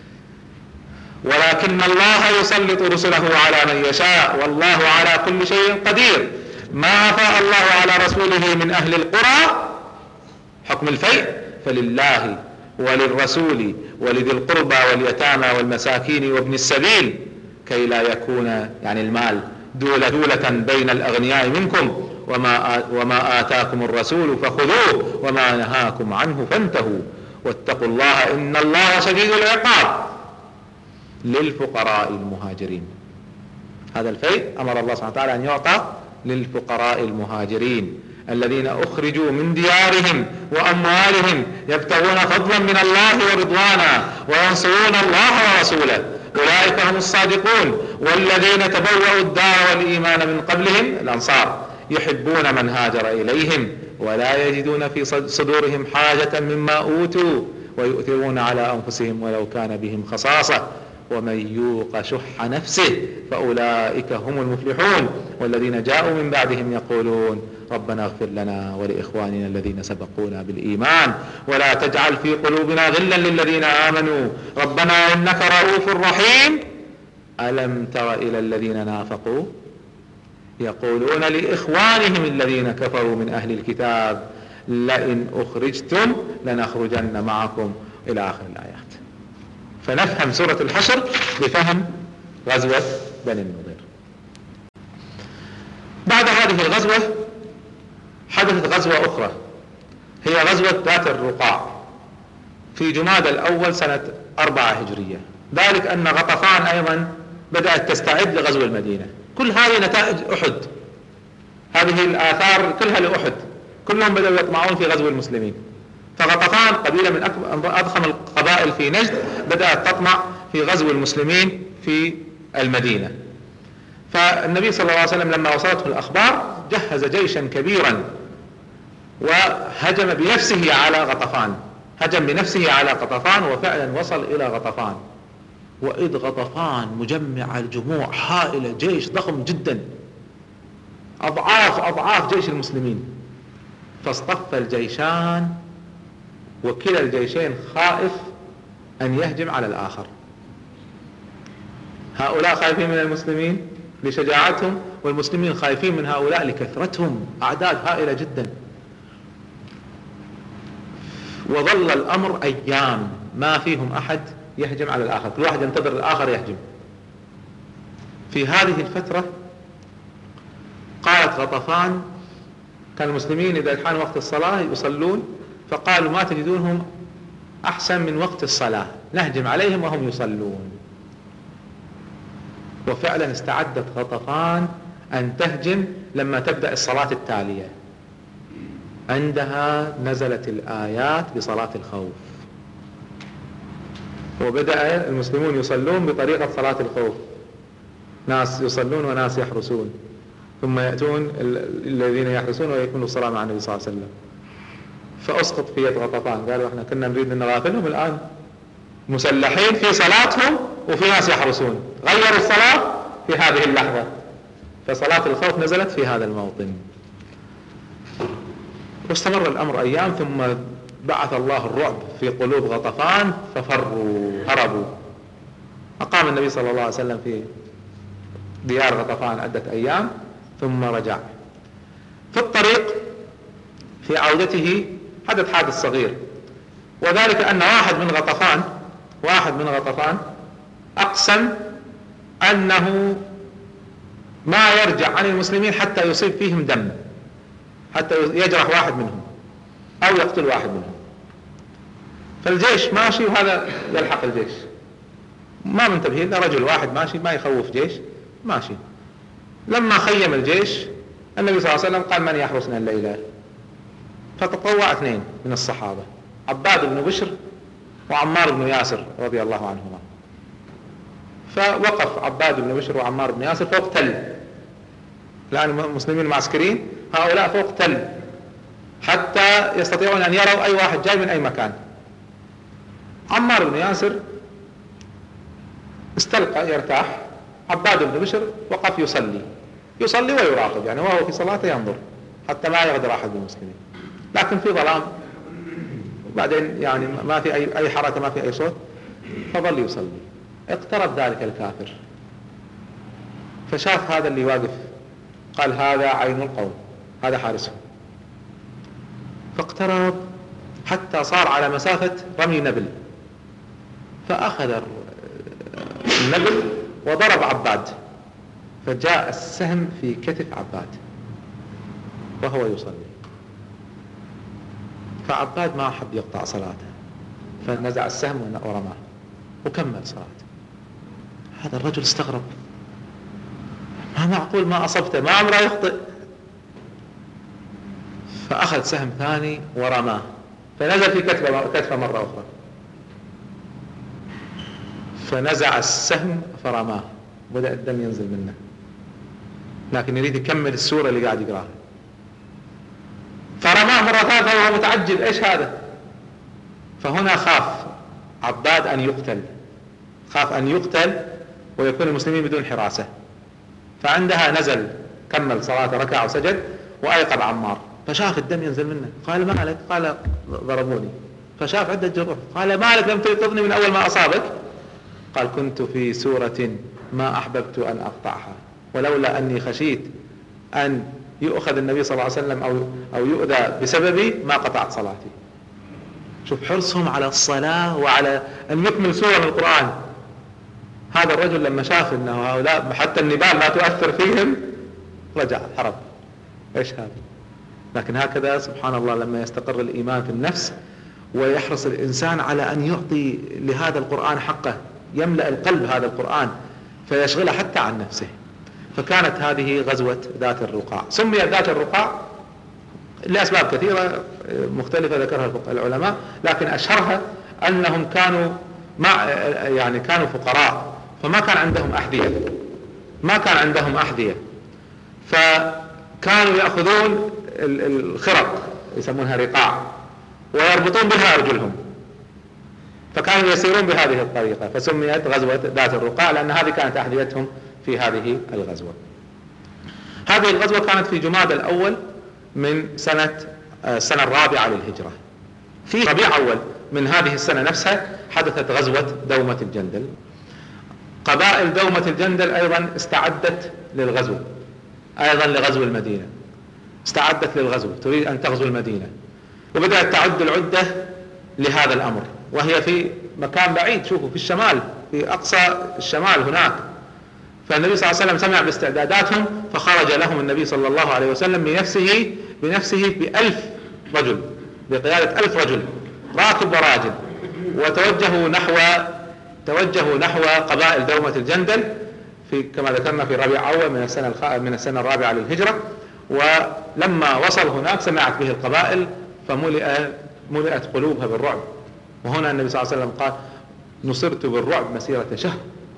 Speaker 3: ولكن الله يسلط رسله على من يشاء والله على كل شيء قدير. ما أفاء الله على رسوله من أهل القرى، حكم الفيء، فلله وللرسول ولذي القربى واليتامى والمساكين وابن السبيل كي لا يكون يعني المال دولة بين الأغنياء منكم، وما آتاكم الرسول فخذوه وما نهاكم عنه فانتهوا واتقوا الله إن الله شديد العقاب. للفقراء المهاجرين، هذا الفيء أمر الله سبحانه وتعالى أن يعطى للفقراء المهاجرين الذين أخرجوا من ديارهم وأموالهم يبتغون فضلا من الله ورضوانا وينصرون الله ورسوله، أولئك هم الصادقون. والذين تبوأوا الدار والإيمان من قبلهم، الأنصار، يحبون من هاجر إليهم ولا يجدون في صدورهم حاجة مما أوتوا ويؤثرون على أنفسهم ولو كان بهم خصاصة ومن يوق شح نفسه فأولئك هم المفلحون. والذين جاءوا من بعدهم يقولون ربنا اغفر لنا ولإخواننا الذين سبقونا بالإيمان ولا تجعل في قلوبنا غلا للذين آمنوا ربنا إنك رؤوف رحيم. ألم تر إلى الذين نافقوا يقولون لإخوانهم الذين كفروا من أهل الكتاب لئن أخرجتم لنخرجن معكم إلى آخر الآيات. فنفهم سورة الحشر بفهم غزوة بني النضير. بعد هذه الغزوة حدثت غزوة أخرى، هي غزوة ذات الرقاع في جمادى الأول سنة 4 هجرية. ذلك أن غطفان أيضا بدأت تستعد لغزو المدينة. كل هذه نتائج أحد، هذه الآثار كلها لأحد، كلهم بدأوا يطمعون في غزو المسلمين. فغطفان قبيلة من أضخم القبائل في نجد بدأت تطمع في غزو المسلمين في المدينة. فالنبي صلى الله عليه وسلم لما وصلته الأخبار جهز جيشا كبيرا وهجم بنفسه على غطفان، هجم بنفسه على غطفان، وفعلا وصل إلى غطفان. وإذ غطفان مجمع الجموع هائلة، جيش ضخم جدا أضعاف جيش المسلمين. فاصطف الجيشان وكلا الجيشين خائف أن يهجم على الآخر. هؤلاء خايفين من المسلمين لشجاعتهم، والمسلمين خايفين من هؤلاء لكثرتهم، أعداد هائلة جدا. وظل الأمر أيام ما فيهم أحد يهجم على الآخر، كل واحد ينتظر الآخر يهجم. في هذه الفترة قالت غطفان، كان المسلمين إذا كان وقت الصلاة يصلون، فقالوا ما تجدونهم أحسن من وقت الصلاة، نهجم عليهم وهم يصلون. وفعلا استعدت غطفان أن تهجم لما تبدأ الصلاة التالية. عندها نزلت الآيات بصلاة الخوف، وبدأ المسلمون يصلون بطريقة صلاة الخوف، ناس يصلون وناس يحرسون، ثم يأتون الذين يحرسون ويكونوا الصلاة مع النبي صلى الله عليه وسلم. فأسقط في يد غطفان، قالوا احنا كنا نريد أن نغافلهم، الآن مسلحين في صلاتهم وفي ناس يحرسون، غيروا الصلاة في هذه اللحظة. فصلاة الخوف نزلت في هذا الموطن. واستمر الأمر أيام، ثم بعث الله الرعب في قلوب غطفان ففروا، هربوا. أقام النبي صلى الله عليه وسلم في ديار غطفان عدة أيام ثم رجع. في الطريق في عودته حدث حادث صغير، وذلك أن واحد من غطفان أقسم أنه ما يرجع عن المسلمين حتى يصيب فيهم دم، حتى يجرح واحد منهم أو يقتل واحد منهم. فالجيش ماشي وهذا يلحق الجيش، ما منتبه، إلا رجل واحد ماشي ما يخوف جيش ماشي. لما خيم الجيش النبي صلى الله عليه وسلم قال من يحرسنا الليلة؟ فتطوع 2 من الصحابة، عباد بن بشر وعمار بن ياسر رضي الله عنهما. فوقف عباد بن بشر وعمار بن ياسر فوق تل، الآن المسلمين معسكرين، هؤلاء فوق تل حتى يستطيعون أن يروا أي واحد جاي من أي مكان. عمار بن ياسر استلقى يرتاح، عباد بن بشر وقف يصلي ويراقب، يعني وهو في صلاته ينظر حتى ما يغدر أحد بالمسلمين، لكن في ظلام، بعدين يعني ما في أي حركة، ما في أي صوت، فظل يصلي. اقترب ذلك الكافر فشاف هذا اللي واقف، قال هذا عين القوم، هذا حارسهم. فاقترب حتى صار على مسافة رمي نبل، فأخذ النبل وضرب عباد، فجاء السهم في كتف عباد وهو يصلي. فعباد ما أحب يقطع صلاته، فنزع السهم ورماه وكمل صلاته. هذا الرجل استغرب، ما معقول ما أصبته، ما عمره يخطئ. فأخذ سهم ثاني ورماه، فنزل في كتفه مرة أخرى، فنزع السهم فرماه، بدأ الدم ينزل منه، لكن يريد يكمل السورة اللي قاعد يقراها. فرماه مرة ثالثة وهو متعجب، ايش هذا؟ فهنا خاف عباد أن يقتل ويكون المسلمين بدون حراسة. فعندها نزل كمل صلاة، ركع وسجد، وأيقظ عمار، فشاف الدم ينزل منه، قال ما لك؟ قال ضربوني. فشاف عدة جروح، قال ما لك لم تيقظني من أول ما أصابك؟ قال كنت في سورة ما أحببت أن أقطعها، ولولا أني خشيت أن يؤخذ النبي صلى الله عليه وسلم أو يؤذى بسببي ما قطعت صلاتي. شوف حرصهم على الصلاة وعلى أن يكمل سورة من القرآن. هذا الرجل لما شاف أنه هؤلاء حتى النبال ما تؤثر فيهم رجع هرب. إيش هذا؟ لكن هكذا سبحان الله لما يستقر الإيمان في النفس ويحرص الإنسان على أن يعطي لهذا القرآن حقه، يملأ القلب هذا القرآن فيشغله حتى عن نفسه. فكانت هذه غزوة ذات الرقاع. سميت ذات الرقاع لأسباب كثيرة مختلفة ذكرها العلماء، لكن أشهرها أنهم كانوا كانوا فقراء، فما كان عندهم أحذية، فكانوا يأخذون الخرق يسمونها رقاع ويربطون بها أرجلهم، فكانوا يسيرون بهذه الطريقة، فسميت غزوة ذات الرقاع لأن هذه كانت أحذيتهم في هذه الغزوة. هذه الغزوة كانت في جمادى الأول من السنة الرابعة للهجرة. في ربيع أول من هذه السنة نفسها حدثت غزوة دومة الجندل. قبائل دومة الجندل أيضا استعدت للغزو، أيضا لغزو المدينة، استعدت للغزو، تريد أن تغزو المدينة، وبدأت تعد العدة لهذا الأمر، وهي في مكان بعيد، شوفوا في الشمال، في أقصى الشمال هناك. فالنبي صلى الله عليه وسلم سمع باستعداداتهم فخرج لهم النبي صلى الله عليه وسلم بنفسه ب1000 رجل، بقيادة 1000 رجل راكب وراجل، توجهوا نحو قبائل دومة الجندل كما ذكرنا في ربيع أول من السنة الرابعة للهجرة. ولما وصل هناك سمعت به القبائل فملئت قلوبها بالرعب، وهنا النبي صلى الله عليه وسلم قال نصرت بالرعب مسيرة شهر.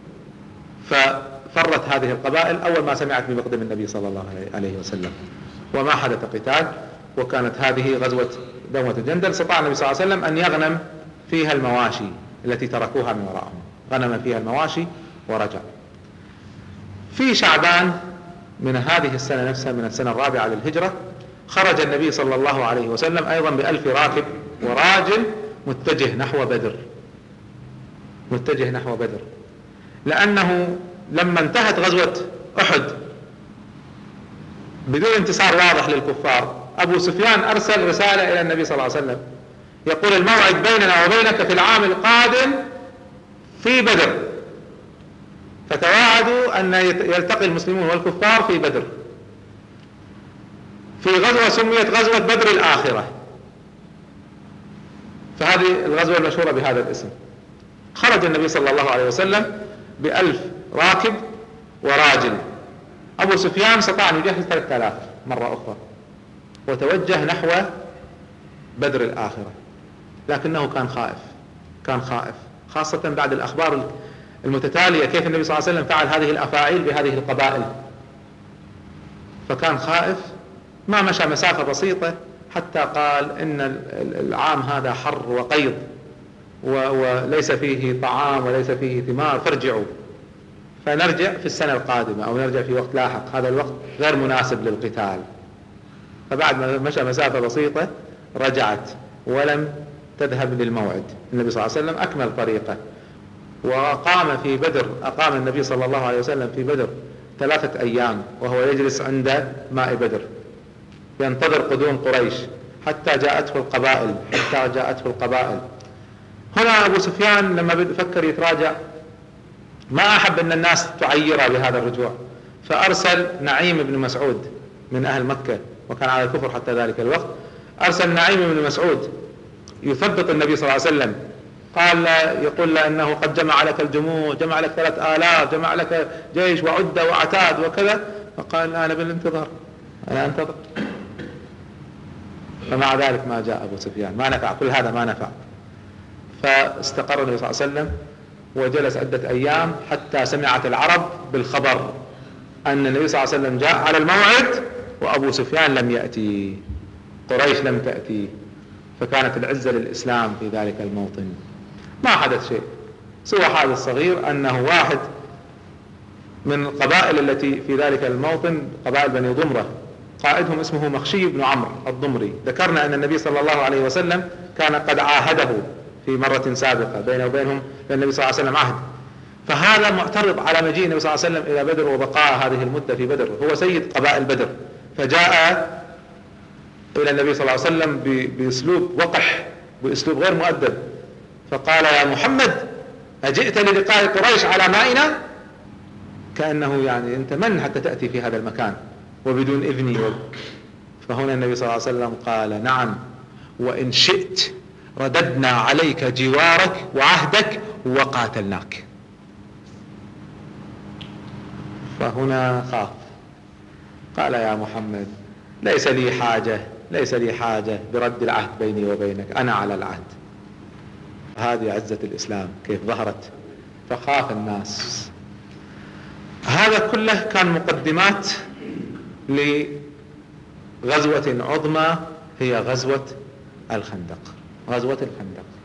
Speaker 3: ففرت هذه القبائل أول ما سمعت بمقدم النبي صلى الله عليه وسلم، وما حدث قتال. وكانت هذه غزوة دومة الجندل. استطاع النبي صلى الله عليه وسلم أن يغنم فيها المواشي التي تركوها من وراءهم، غنم فيها المواشي ورجع. في شعبان من هذه السنة نفسها من السنة الرابعة للهجرة خرج النبي صلى الله عليه وسلم أيضا ب1000 راكب وراجل متجه نحو بدر، لأنه لما انتهت غزوة أحد بدون انتصار واضح للكفار، أبو سفيان أرسل رسالة إلى النبي صلى الله عليه وسلم يقول الموعد بيننا وبينك في العام القادم في بدر، فتواعدوا أن يلتقي المسلمون والكفار في بدر، في غزوة سميت غزوة بدر الآخرة. فهذه الغزوة المشهورة بهذا الاسم. خرج النبي صلى الله عليه وسلم ب1000 راكب وراجل. أبو سفيان استطاع أن يجهز 3000 مرة أخرى وتوجه نحو بدر الآخرة، لكنه كان خائف خاصة بعد الأخبار المتتالية كيف النبي صلى الله عليه وسلم فعل هذه الأفاعيل بهذه القبائل، فكان خائف. ما مشى مسافة بسيطة حتى قال إن العام هذا حر وقيض وليس فيه طعام وليس فيه ثمار، فارجعوا، فنرجع في السنة القادمة أو نرجع في وقت لاحق، هذا الوقت غير مناسب للقتال. فبعد ما مشى مسافة بسيطة رجعت ولم تذهب للموعد. النبي صلى الله عليه وسلم أكمل طريقه وأقام في بدر، أقام النبي صلى الله عليه وسلم في بدر 3 أيام وهو يجلس عند ماء بدر ينتظر قدوم قريش حتى جاءته القبائل. هنا أبو سفيان لما فكر يتراجع ما أحب أن الناس تعيره بهذا الرجوع، فأرسل نعيم بن مسعود من أهل مكة وكان على الكفر حتى ذلك الوقت، أرسل نعيم بن مسعود يثبط النبي صلى الله عليه وسلم، قال يقول له إنه قد جمع لك الجموع، جمع لك 3000، جمع لك جيش وعدة وعتاد وكذا. فقال أنا بالانتظار، أنا أنتظر. فمع ذلك ما جاء أبو سفيان، ما نفع، كل هذا ما نفع. فاستقر النبي صلى الله عليه وسلم وجلس عدة أيام حتى سمعت العرب بالخبر أن النبي صلى الله عليه وسلم جاء على الموعد وأبو سفيان لم يأتي، قريش لم تأتي. فكانت العزة للإسلام في ذلك الموطن. ما حدث شيء سوى حادث صغير، أنه واحد من القبائل التي في ذلك الموطن، قبائل بني ضمرة، قائدهم اسمه مخشي بن عمرو الضمري. ذكرنا أن النبي صلى الله عليه وسلم كان قد عاهده في مرة سابقة، بينه وبينهم النبي صلى الله عليه وسلم عهد، فهذا معترض على مجيء النبي صلى الله عليه وسلم إلى بدر وبقاء هذه المدة في بدر، هو سيد قبائل بدر، فجاء إلى النبي صلى الله عليه وسلم بأسلوب وقح، بأسلوب غير مؤدب، فقال يا محمد أجئت للقاء قريش على مائنا؟ كأنه يعني أنت من حتى تأتي في هذا المكان وبدون إذني؟ فهنا النبي صلى الله عليه وسلم قال نعم، وإن شئت رددنا عليك جوارك وعهدك وقاتلناك. فهنا خاف، قال يا محمد ليس لي حاجة برد العهد بيني وبينك، أنا على العهد. هذه عزة الإسلام كيف ظهرت، فخاف الناس. هذا كله كان مقدمات لغزوة عظمى هي غزوة الخندق.